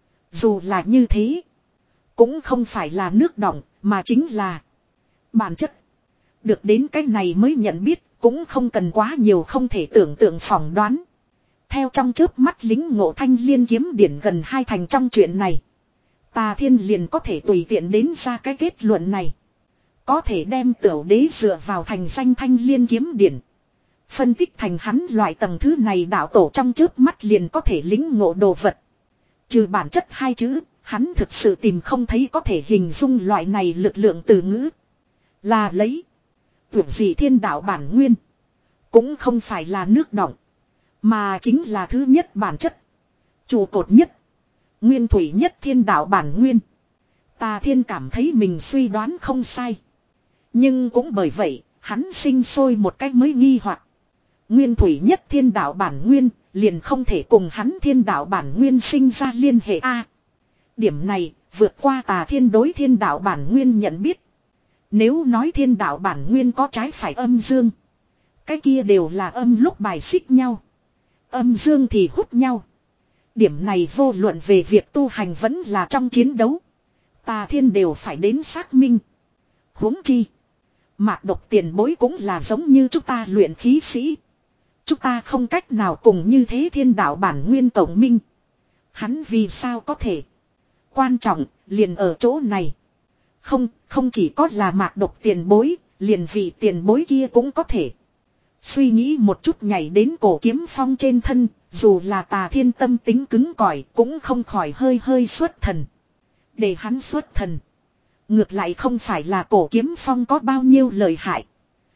Dù là như thế. Cũng không phải là nước đọng mà chính là bản chất. Được đến cái này mới nhận biết. Cũng không cần quá nhiều không thể tưởng tượng phỏng đoán. Theo trong chớp mắt lính ngộ thanh liên kiếm điển gần hai thành trong chuyện này. Tà thiên liền có thể tùy tiện đến ra cái kết luận này. Có thể đem tiểu đế dựa vào thành danh thanh liên kiếm điển. Phân tích thành hắn loại tầng thứ này đạo tổ trong chớp mắt liền có thể lính ngộ đồ vật. Trừ bản chất hai chữ, hắn thực sự tìm không thấy có thể hình dung loại này lực lượng từ ngữ. Là lấy. Tưởng gì thiên đạo bản nguyên. Cũng không phải là nước đọng. Mà chính là thứ nhất bản chất. Trụ cột nhất. Nguyên thủy nhất thiên đạo bản nguyên. Tà thiên cảm thấy mình suy đoán không sai. Nhưng cũng bởi vậy, hắn sinh sôi một cách mới nghi hoặc. Nguyên thủy nhất thiên đạo bản nguyên, liền không thể cùng hắn thiên đạo bản nguyên sinh ra liên hệ A. Điểm này, vượt qua tà thiên đối thiên đạo bản nguyên nhận biết. Nếu nói thiên đạo bản nguyên có trái phải âm dương. Cái kia đều là âm lúc bài xích nhau. Âm dương thì hút nhau. Điểm này vô luận về việc tu hành vẫn là trong chiến đấu. Tà Thiên đều phải đến xác minh. Huống chi. Mạc Độc tiền bối cũng là giống như chúng ta luyện khí sĩ. Chúng ta không cách nào cùng như thế thiên đạo bản nguyên tổng minh. Hắn vì sao có thể. Quan trọng liền ở chỗ này. Không, không chỉ có là Mạc Độc tiền bối, liền vị tiền bối kia cũng có thể. Suy nghĩ một chút nhảy đến Cổ Kiếm Phong trên thân, dù là Tà Thiên tâm tính cứng cỏi cũng không khỏi hơi hơi xuất thần. Để hắn xuất thần. Ngược lại không phải là Cổ Kiếm Phong có bao nhiêu lợi hại.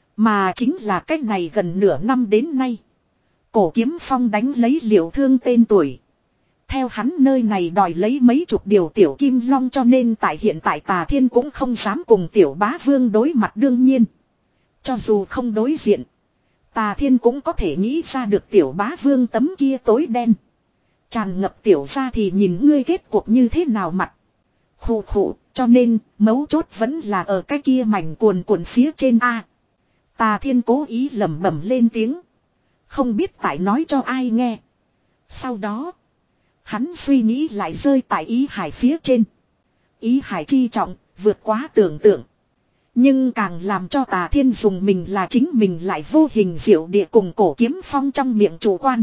Mà chính là cách này gần nửa năm đến nay. Cổ Kiếm Phong đánh lấy Liệu Thương tên tuổi. Theo hắn nơi này đòi lấy mấy chục điều tiểu kim long, cho nên tại hiện tại Tà Thiên cũng không dám cùng tiểu bá vương đối mặt đương nhiên. Cho dù không đối diện. Tà Thiên cũng có thể nghĩ ra được tiểu bá vương tấm kia tối đen. Tràn ngập tiểu ra thì nhìn ngươi kết cuộc như thế nào mặt. Khụ khụ, cho nên mấu chốt vẫn là ở cái kia mảnh cuồn cuộn phía trên A. Tà Thiên cố ý lẩm bẩm lên tiếng. Không biết tại nói cho ai nghe. Sau đó, hắn suy nghĩ lại rơi tại ý hải phía trên. Ý hải chi trọng, vượt quá tưởng tượng. Nhưng càng làm cho Tà Thiên dùng mình là chính mình lại vô hình diệu địa cùng Cổ Kiếm Phong trong miệng chủ quan.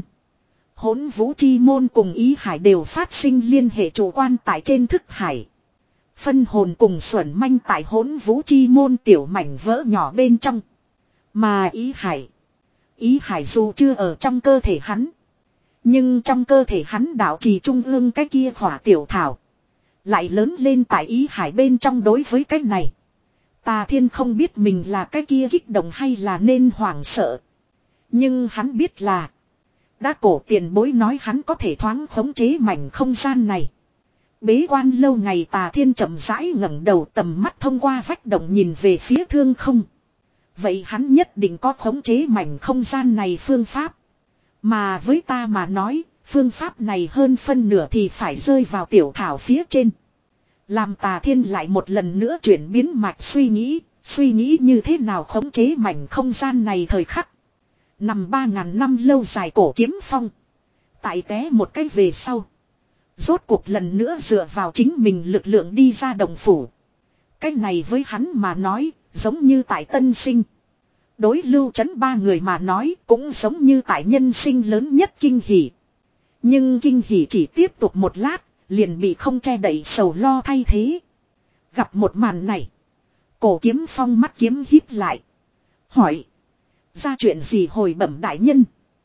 Hỗn Vũ Chi Môn cùng ý hải đều phát sinh liên hệ chủ quan tại trên thức hải. Phân hồn cùng xuẩn manh tại Hỗn Vũ Chi Môn tiểu mảnh vỡ nhỏ bên trong. Mà ý hải. Ý hải dù chưa ở trong cơ thể hắn. Nhưng trong cơ thể hắn đạo trì trung ương cái kia khỏa tiểu thảo. Lại lớn lên tại ý hải bên trong. Đối với cái này, Tà Thiên không biết mình là cái kia kích động hay là nên hoảng sợ. Nhưng hắn biết là, đã Cổ tiền bối nói hắn có thể thoáng khống chế mảnh không gian này. Bế quan lâu ngày Tà Thiên chậm rãi ngẩng đầu, tầm mắt thông qua vách động nhìn về phía thương không. Vậy hắn nhất định có khống chế mảnh không gian này phương pháp. Mà với ta mà nói, phương pháp này hơn phân nửa thì phải rơi vào tiểu thảo phía trên. Làm Tà Thiên lại một lần nữa chuyển biến mạch suy nghĩ, suy nghĩ như thế nào khống chế mảnh không gian này thời khắc. Nằm ba ngàn năm lâu dài Cổ Kiếm Phong. Tại té một cái về sau. Rốt cuộc lần nữa dựa vào chính mình lực lượng đi ra đồng phủ. Cái này với hắn mà nói, giống như tại tân sinh. Đối Lưu Trấn ba người mà nói cũng giống như tại nhân sinh lớn nhất kinh hỉ. Nhưng kinh hỉ chỉ tiếp tục một lát, liền bị không che đậy sầu lo thay thế. Gặp một màn này, Cổ Kiếm Phong mắt kiếm híp lại. Hỏi. Ra chuyện gì hồi bẩm đại nhân?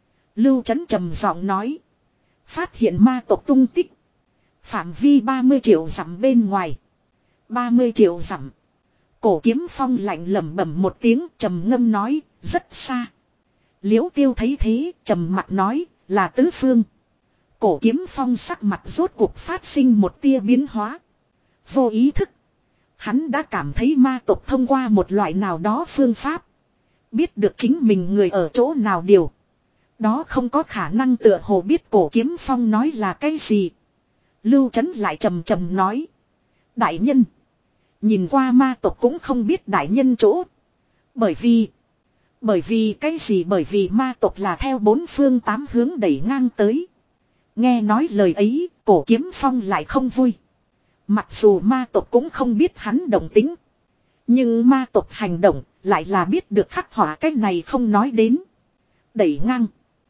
Lưu Trấn trầm giọng nói. Phát hiện ma tộc tung tích. Phạm vi ba mươi triệu dặm bên ngoài. ba mươi triệu dặm. Cổ Kiếm Phong lạnh lẩm bẩm một tiếng, trầm ngâm nói, rất xa. Liễu Tiêu thấy thế, trầm mặt nói, là tứ phương. Cổ Kiếm Phong sắc mặt rốt cuộc phát sinh một tia biến hóa. Vô ý thức, hắn đã cảm thấy ma tộc thông qua một loại nào đó phương pháp, biết được chính mình người ở chỗ nào điều. Đó không có khả năng tựa hồ biết Cổ Kiếm Phong nói là cái gì. Lưu Trấn lại trầm trầm nói. Đại nhân. Nhìn qua ma tộc cũng không biết đại nhân chỗ. Bởi vì. Bởi vì cái gì? Bởi vì ma tộc là theo bốn phương tám hướng đẩy ngang tới. Nghe nói lời ấy, Cổ Kiếm Phong lại không vui. Mặc dù ma tộc cũng không biết hắn động tính. Nhưng ma tộc hành động lại là biết được khắc họa cái này không nói đến. Đẩy ngang.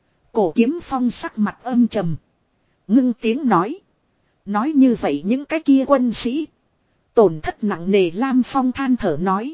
Cổ Kiếm Phong sắc mặt âm trầm. Ngưng tiếng nói. Nói như vậy những cái kia quân sĩ. Tổn thất nặng nề. Lam Phong than thở nói.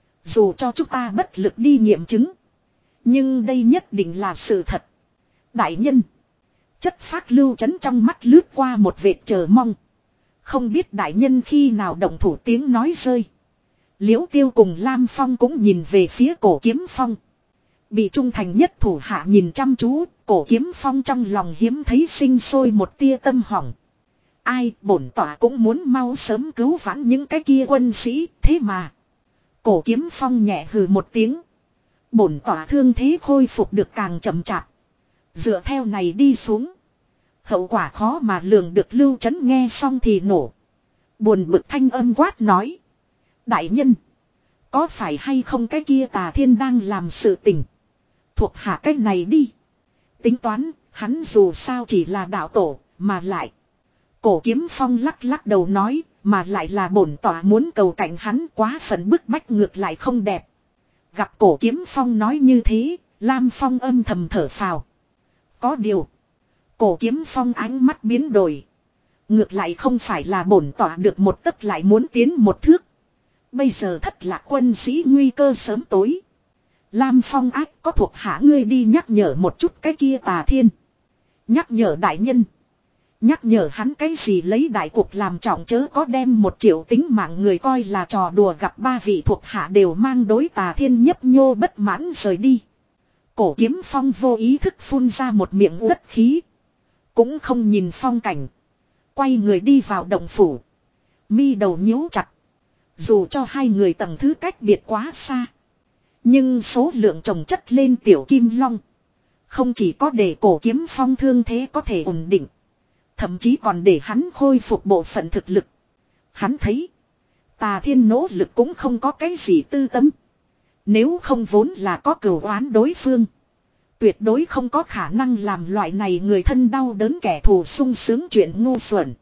Dù cho chúng ta bất lực đi nghiệm chứng. Nhưng đây nhất định là sự thật. Đại nhân. Chất phác Lưu Trấn trong mắt lướt qua một vệt chờ mong. Không biết đại nhân khi nào động thủ tiếng nói rơi. Liễu Tiêu cùng Lam Phong cũng nhìn về phía Cổ Kiếm Phong. Bị trung thành nhất thủ hạ nhìn chăm chú, Cổ Kiếm Phong trong lòng hiếm thấy sinh sôi một tia tâm hỏng. Ai, bổn tỏa cũng muốn mau sớm cứu vãn những cái kia quân sĩ, thế mà. Cổ Kiếm Phong nhẹ hừ một tiếng. Bổn tỏa thương thế khôi phục được càng chậm chạp. Dựa theo này đi xuống. Hậu quả khó mà lường được. Lưu Trấn nghe xong thì nổ. Buồn bực thanh âm quát nói. Đại nhân. Có phải hay không cái kia Tà Thiên đang làm sự tình. Thuộc hạ cái này đi. Tính toán, hắn dù sao chỉ là đạo tổ. mà lại. Cổ Kiếm Phong lắc lắc đầu nói, mà lại là bổn tỏa muốn cầu cạnh hắn quá phận bức bách ngược lại không đẹp. Gặp Cổ Kiếm Phong nói như thế, Lam Phong âm thầm thở phào. Có điều, Cổ Kiếm Phong ánh mắt biến đổi. Ngược lại không phải là bổn tỏa được một tấc lại muốn tiến một thước. Bây giờ thất lạc quân sĩ nguy cơ sớm tối. Lam Phong ác có thuộc hạ ngươi đi nhắc nhở một chút cái kia Tà Thiên. Nhắc nhở đại nhân. Nhắc nhở hắn cái gì lấy đại cuộc làm trọng, chớ có đem một triệu tính mạng người coi là trò đùa. Gặp ba vị thuộc hạ đều mang đối Tà Thiên nhấp nhô bất mãn rời đi. Cổ Kiếm Phong vô ý thức phun ra một miệng đất khí. Cũng không nhìn phong cảnh. Quay người đi vào động phủ. Mi đầu nhíu chặt. Dù cho hai người tầng thứ cách biệt quá xa. Nhưng số lượng chồng chất lên tiểu kim long. Không chỉ có để Cổ Kiếm Phong thương thế có thể ổn định. Thậm chí còn để hắn khôi phục bộ phận thực lực. Hắn thấy. Tà Thiên nỗ lực cũng không có cái gì tư tâm. Nếu không vốn là có cừu oán đối phương. Tuyệt đối không có khả năng làm loại này người thân đau đớn kẻ thù sung sướng chuyện ngu xuẩn.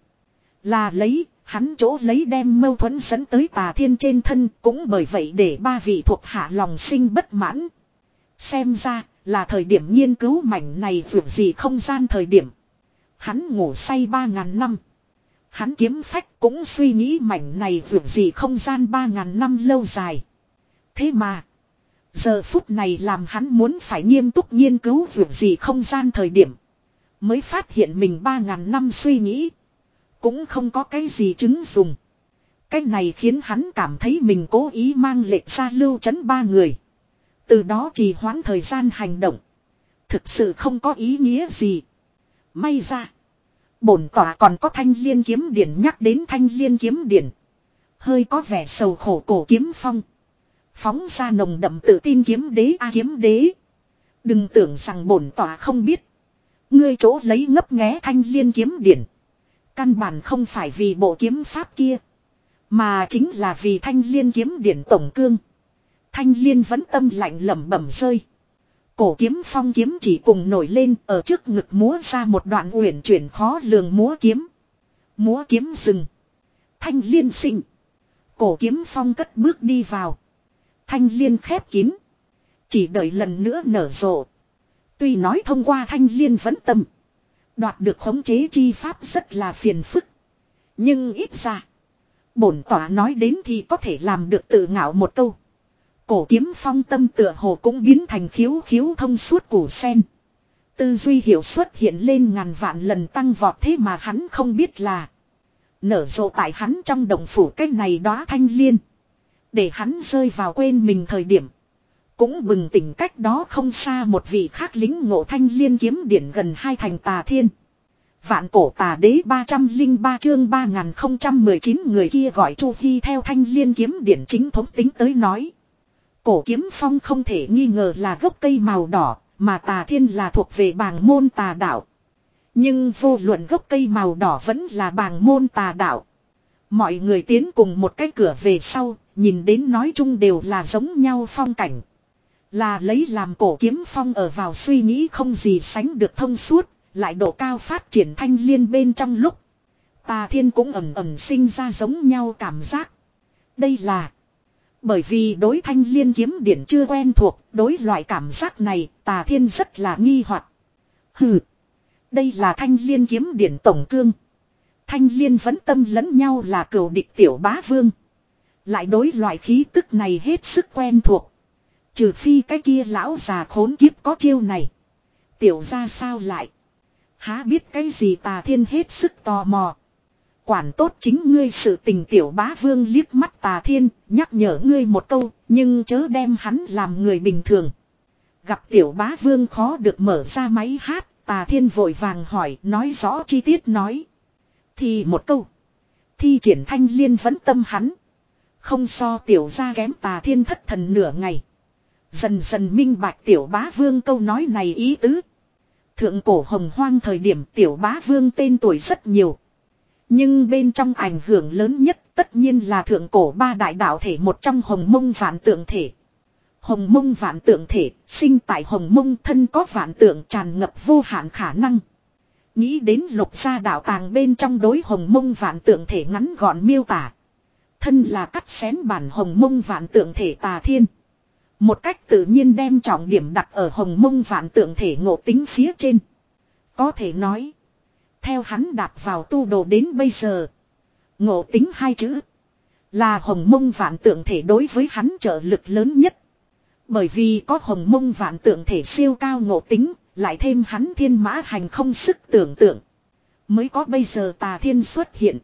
Là lấy, hắn chỗ lấy đem mâu thuẫn dẫn tới Tà Thiên trên thân, cũng bởi vậy để ba vị thuộc hạ lòng sinh bất mãn. Xem ra, là thời điểm nghiên cứu mảnh này vượt gì không gian thời điểm. Hắn ngủ say ba ngàn năm. Hắn kiếm phách cũng suy nghĩ mảnh này vượt gì không gian ba ngàn năm lâu dài. Thế mà, giờ phút này làm hắn muốn phải nghiêm túc nghiên cứu vượt gì không gian thời điểm. Mới phát hiện mình ba ngàn năm suy nghĩ. Cũng không có cái gì chứng dùng. Cái này khiến hắn cảm thấy mình cố ý mang lệch ra lưu trấn ba người. Từ đó trì hoãn thời gian hành động. Thực sự không có ý nghĩa gì. May ra. Bổn tỏa còn có Thanh Liên kiếm điển, nhắc đến Thanh Liên kiếm điển. Hơi có vẻ sầu khổ Cổ Kiếm Phong. Phóng ra nồng đậm tự tin kiếm đế a kiếm đế. Đừng tưởng rằng bổn tỏa không biết. Ngươi chỗ lấy ngấp nghé Thanh Liên kiếm điển. Căn bản không phải vì bộ kiếm pháp kia. Mà chính là vì Thanh Liên kiếm điển tổng cương. Thanh Liên vẫn tâm lạnh lẩm bẩm rơi. Cổ Kiếm Phong kiếm chỉ cùng nổi lên, ở trước ngực múa ra một đoạn uyển chuyển khó lường múa kiếm. Múa kiếm dừng. Thanh Liên sinh. Cổ Kiếm Phong cất bước đi vào. Thanh Liên khép kín. Chỉ đợi lần nữa nở rộ. Tuy nói thông qua Thanh Liên vẫn tâm. Đoạt được khống chế chi pháp rất là phiền phức. Nhưng ít ra. Bổn tỏa nói đến thì có thể làm được tự ngạo một câu. Cổ Kiếm Phong tâm tựa hồ cũng biến thành khiếu khiếu thông suốt củ sen. Tư duy hiệu suất hiện lên ngàn vạn lần tăng vọt, thế mà hắn không biết là. Nở rộ tại hắn trong động phủ cái này đóa Thanh Liên. Để hắn rơi vào quên mình thời điểm. Cũng bừng tỉnh cách đó không xa một vị khác lính ngộ Thanh Liên kiếm điển gần hai thành Tà Thiên. Vạn cổ tà đế ba trăm lẻ ba chương ba nghìn không trăm mười chín người kia gọi Chu Hy theo Thanh Liên kiếm điển chính thống tính tới nói. Cổ Kiếm Phong không thể nghi ngờ là gốc cây màu đỏ, mà Tà Thiên là thuộc về bàng môn tà đạo. Nhưng vô luận gốc cây màu đỏ vẫn là bàng môn tà đạo. Mọi người tiến cùng một cái cửa về sau, nhìn đến nói chung đều là giống nhau phong cảnh. Là lấy làm Cổ Kiếm Phong ở vào suy nghĩ không gì sánh được thông suốt, lại độ cao phát triển Thanh Liên bên trong lúc. Tà Thiên cũng ẩm ẩm sinh ra giống nhau cảm giác. Đây là bởi vì đối Thanh Liên kiếm điển chưa quen thuộc, đối loại cảm giác này Tà Thiên rất là nghi hoặc. Hừ, đây là Thanh Liên kiếm điển tổng cương. Thanh Liên vẫn tâm lẫn nhau là cừu địch tiểu bá vương. Lại đối loại khí tức này hết sức quen thuộc. Trừ phi cái kia lão già khốn kiếp có chiêu này. Tiểu ra sao lại? Há biết cái gì? Tà Thiên hết sức tò mò. Quản tốt chính ngươi sự tình, tiểu bá vương liếc mắt Tà Thiên, nhắc nhở ngươi một câu, nhưng chớ đem hắn làm người bình thường. Gặp tiểu bá vương khó được mở ra máy hát, Tà Thiên vội vàng hỏi, nói rõ chi tiết nói. Thì một câu. Thi triển Thanh Liên vẫn tâm hắn. Không so tiểu ra kém. Tà Thiên thất thần nửa ngày. Dần dần minh bạch tiểu bá vương câu nói này ý tứ. Thượng cổ hồng hoang thời điểm tiểu bá vương tên tuổi rất nhiều. Nhưng bên trong ảnh hưởng lớn nhất tất nhiên là thượng cổ ba đại đạo thể một trong Hồng Mông Vạn Tượng Thể. Hồng Mông Vạn Tượng Thể sinh tại Hồng Mông thân có vạn tượng tràn ngập vô hạn khả năng. Nghĩ đến lục gia đạo tàng bên trong đối hồng mông vạn tượng thể ngắn gọn miêu tả. Thân là cắt xén bản hồng mông vạn tượng thể Tà Thiên. Một cách tự nhiên đem trọng điểm đặt ở hồng mông vạn tượng thể ngộ tính phía trên. Có thể nói. Theo hắn đạp vào tu đồ đến bây giờ. Ngộ tính hai chữ. Là hồng mông vạn tượng thể đối với hắn trợ lực lớn nhất. Bởi vì có hồng mông vạn tượng thể siêu cao ngộ tính. Lại thêm hắn thiên mã hành không sức tưởng tượng. Mới có bây giờ Tà Thiên xuất hiện.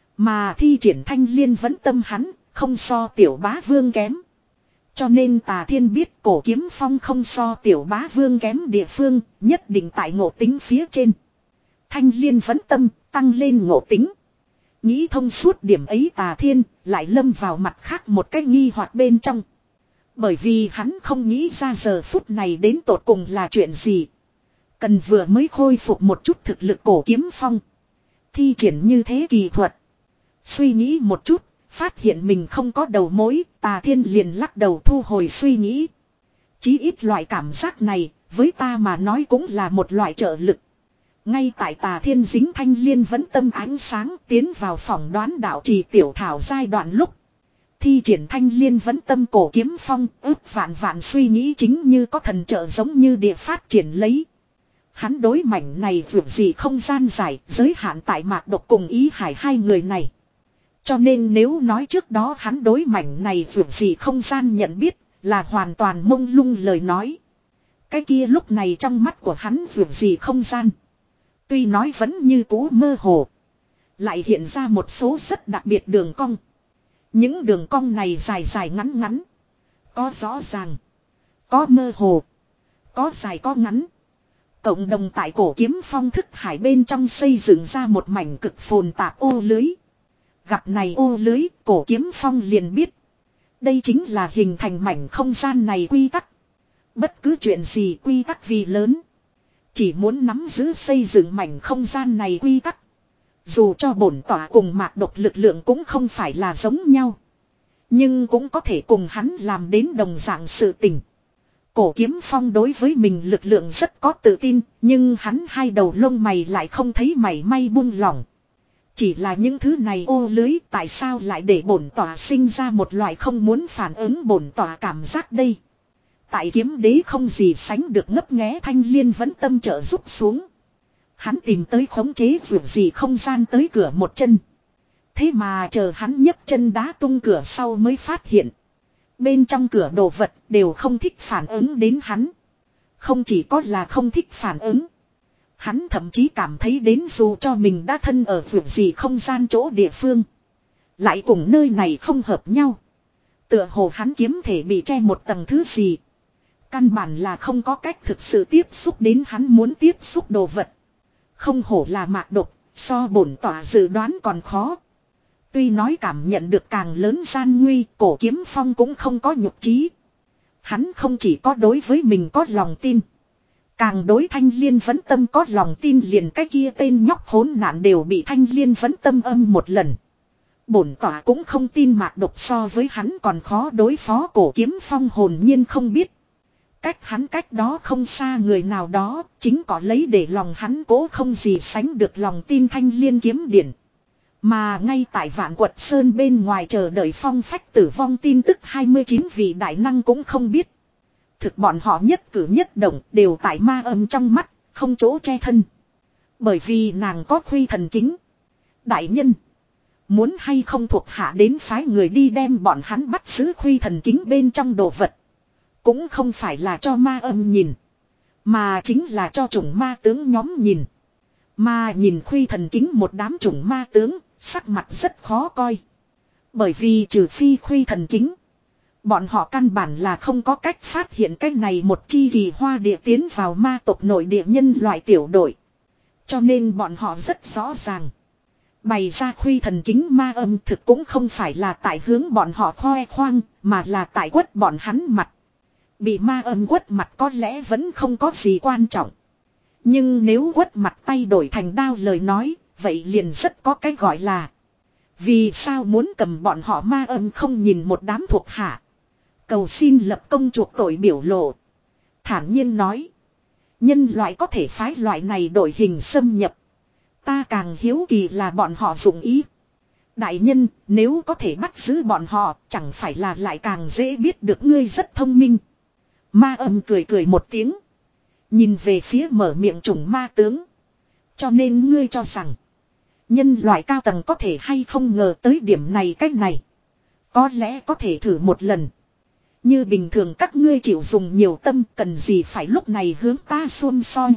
Mà thi triển thanh liên vẫn tâm hắn. Không so tiểu bá vương kém. Cho nên Tà Thiên biết cổ kiếm phong không so tiểu bá vương kém địa phương. Nhất định tại ngộ tính phía trên. Thanh liên vẫn tâm tăng lên ngộ tính. Nghĩ thông suốt điểm ấy Tà Thiên lại lâm vào mặt khác một cái nghi hoặc bên trong. Bởi vì hắn không nghĩ ra giờ phút này đến tột cùng là chuyện gì. Cần vừa mới khôi phục một chút thực lực cổ kiếm phong. Thi triển như thế kỳ thuật. Suy nghĩ một chút, phát hiện mình không có đầu mối, Tà Thiên liền lắc đầu thu hồi suy nghĩ. Chí ít loại cảm giác này, với ta mà nói cũng là một loại trợ lực. Ngay tại Tà Thiên dính thanh liên vẫn tâm ánh sáng tiến vào phòng đoán đạo trì tiểu thảo giai đoạn lúc. Thi triển thanh liên vẫn tâm cổ kiếm phong ước vạn vạn suy nghĩ chính như có thần trợ giống như địa phát triển lấy. Hắn đối mảnh này vượt gì không gian dài giới hạn tại Mạc Độc cùng Ý Hải hai người này. Cho nên nếu nói trước đó hắn đối mảnh này vượt gì không gian nhận biết là hoàn toàn mông lung lời nói. Cái kia lúc này trong mắt của hắn vượt gì không gian. Tuy nói vẫn như cũ mơ hồ. Lại hiện ra một số rất đặc biệt đường cong. Những đường cong này dài dài ngắn ngắn. Có rõ ràng. Có mơ hồ. Có dài có ngắn. Cộng đồng tại cổ kiếm phong thức hải bên trong xây dựng ra một mảnh cực phồn tạp ô lưới. Gặp này ô lưới, cổ kiếm phong liền biết. Đây chính là hình thành mảnh không gian này quy tắc. Bất cứ chuyện gì quy tắc vì lớn. Chỉ muốn nắm giữ xây dựng mảnh không gian này quy tắc. Dù cho bổn tỏa cùng Mạc Độc lực lượng cũng không phải là giống nhau. Nhưng cũng có thể cùng hắn làm đến đồng dạng sự tình. Cổ kiếm phong đối với mình lực lượng rất có tự tin, nhưng hắn hai đầu lông mày lại không thấy mảy may buông lỏng. Chỉ là những thứ này ô lưới tại sao lại để bổn tỏa sinh ra một loại không muốn phản ứng bổn tỏa cảm giác đây. Tại kiếm đế không gì sánh được ngấp nghé thanh liên vẫn tâm trợ giúp xuống. Hắn tìm tới khống chế vượt gì không gian tới cửa một chân. Thế mà chờ hắn nhấc chân đá tung cửa sau mới phát hiện. Bên trong cửa đồ vật đều không thích phản ứng đến hắn. Không chỉ có là không thích phản ứng. Hắn thậm chí cảm thấy đến dù cho mình đã thân ở vượt gì không gian chỗ địa phương. Lại cùng nơi này không hợp nhau. Tựa hồ hắn kiếm thể bị che một tầng thứ gì. Căn bản là không có cách thực sự tiếp xúc đến hắn muốn tiếp xúc đồ vật. Không hổ là Mạc Độc, so bổn tỏa dự đoán còn khó. Tuy nói cảm nhận được càng lớn gian nguy, cổ kiếm phong cũng không có nhục trí. Hắn không chỉ có đối với mình có lòng tin. Càng đối thanh liên vấn tâm có lòng tin liền cái kia tên nhóc hỗn nạn đều bị thanh liên vấn tâm âm một lần. Bổn tỏa cũng không tin Mạc Độc so với hắn còn khó đối phó cổ kiếm phong hồn nhiên không biết. Cách hắn cách đó không xa người nào đó, chính có lấy để lòng hắn cố không gì sánh được lòng tin thanh liên kiếm điển. Mà ngay tại Vạn Quật Sơn bên ngoài chờ đợi phong phách tử vong tin tức hai mươi chín vị đại năng cũng không biết. Thực bọn họ nhất cử nhất động đều tại ma âm trong mắt, không chỗ che thân. Bởi vì nàng có khuy thần kính. Đại nhân, muốn hay không thuộc hạ đến phái người đi đem bọn hắn bắt giữ khuy thần kính bên trong đồ vật. Cũng không phải là cho ma âm nhìn. Mà chính là cho chủng ma tướng nhóm nhìn. Mà nhìn khuy thần kính một đám chủng ma tướng, sắc mặt rất khó coi. Bởi vì trừ phi khuy thần kính. Bọn họ căn bản là không có cách phát hiện cái này một chi kỳ hoa địa tiến vào ma tộc nội địa nhân loại tiểu đội. Cho nên bọn họ rất rõ ràng. Bày ra khuy thần kính ma âm thực cũng không phải là tại hướng bọn họ khoe khoang, mà là tại quất bọn hắn mặt. Bị ma âm quất mặt có lẽ vẫn không có gì quan trọng. Nhưng nếu quất mặt tay đổi thành đao lời nói, vậy liền rất có cái gọi là. Vì sao muốn cầm bọn họ ma âm không nhìn một đám thuộc hạ. Cầu xin lập công chuộc tội biểu lộ. Thản nhiên nói. Nhân loại có thể phái loại này đổi hình xâm nhập. Ta càng hiếu kỳ là bọn họ dụng ý. Đại nhân, nếu có thể bắt giữ bọn họ, chẳng phải là lại càng dễ biết được ngươi rất thông minh. Ma âm cười cười một tiếng. Nhìn về phía mở miệng trùng ma tướng. Cho nên ngươi cho rằng, nhân loại cao tầng có thể hay không ngờ tới điểm này cách này. Có lẽ có thể thử một lần. Như bình thường các ngươi chịu dùng nhiều tâm, cần gì phải lúc này hướng ta xôn xoi.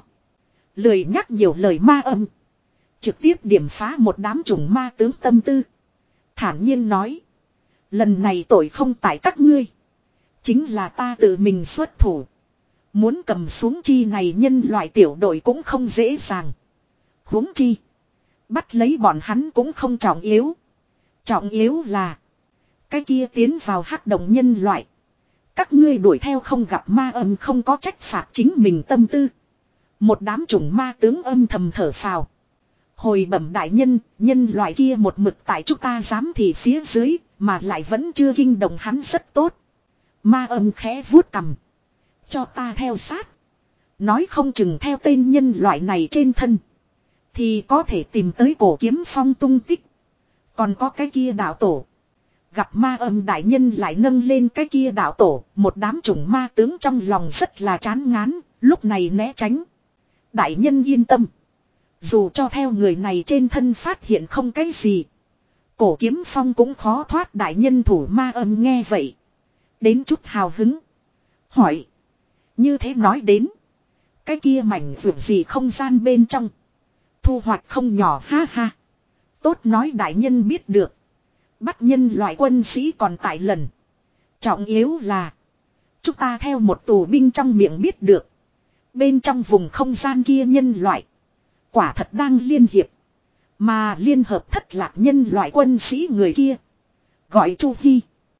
Lời nhắc nhiều lời ma âm. Trực tiếp điểm phá một đám trùng ma tướng tâm tư. Thản nhiên nói. Lần này tội không tại các ngươi. Chính là ta tự mình xuất thủ. Muốn cầm xuống chi này nhân loại tiểu đội cũng không dễ dàng. Huống chi. Bắt lấy bọn hắn cũng không trọng yếu. Trọng yếu là. Cái kia tiến vào hắc động nhân loại. Các ngươi đuổi theo không gặp ma âm không có trách phạt chính mình tâm tư. Một đám chủng ma tướng âm thầm thở phào. Hồi bẩm đại nhân, nhân loại kia một mực tại chúng ta dám thì phía dưới, mà lại vẫn chưa kinh động hắn rất tốt. Ma âm khẽ vuốt cằm. Cho ta theo sát. Nói không chừng theo tên nhân loại này trên thân. Thì có thể tìm tới cổ kiếm phong tung tích. Còn có cái kia đạo tổ. Gặp ma âm đại nhân lại nâng lên cái kia đạo tổ. Một đám chủng ma tướng trong lòng rất là chán ngán. Lúc này né tránh. Đại nhân yên tâm. Dù cho theo người này trên thân phát hiện không cái gì. Cổ kiếm phong cũng khó thoát đại nhân thủ ma âm nghe vậy. Đến chút hào hứng. Hỏi. Như thế nói đến. Cái kia mảnh vượt gì không gian bên trong. Thu hoạch không nhỏ ha ha. Tốt nói đại nhân biết được. Bắt nhân loại quân sĩ còn tại lần. Trọng yếu là. Chúng ta theo một tù binh trong miệng biết được. Bên trong vùng không gian kia nhân loại. Quả thật đang liên hiệp. Mà liên hợp thất lạc nhân loại quân sĩ người kia. Gọi Chu Hy.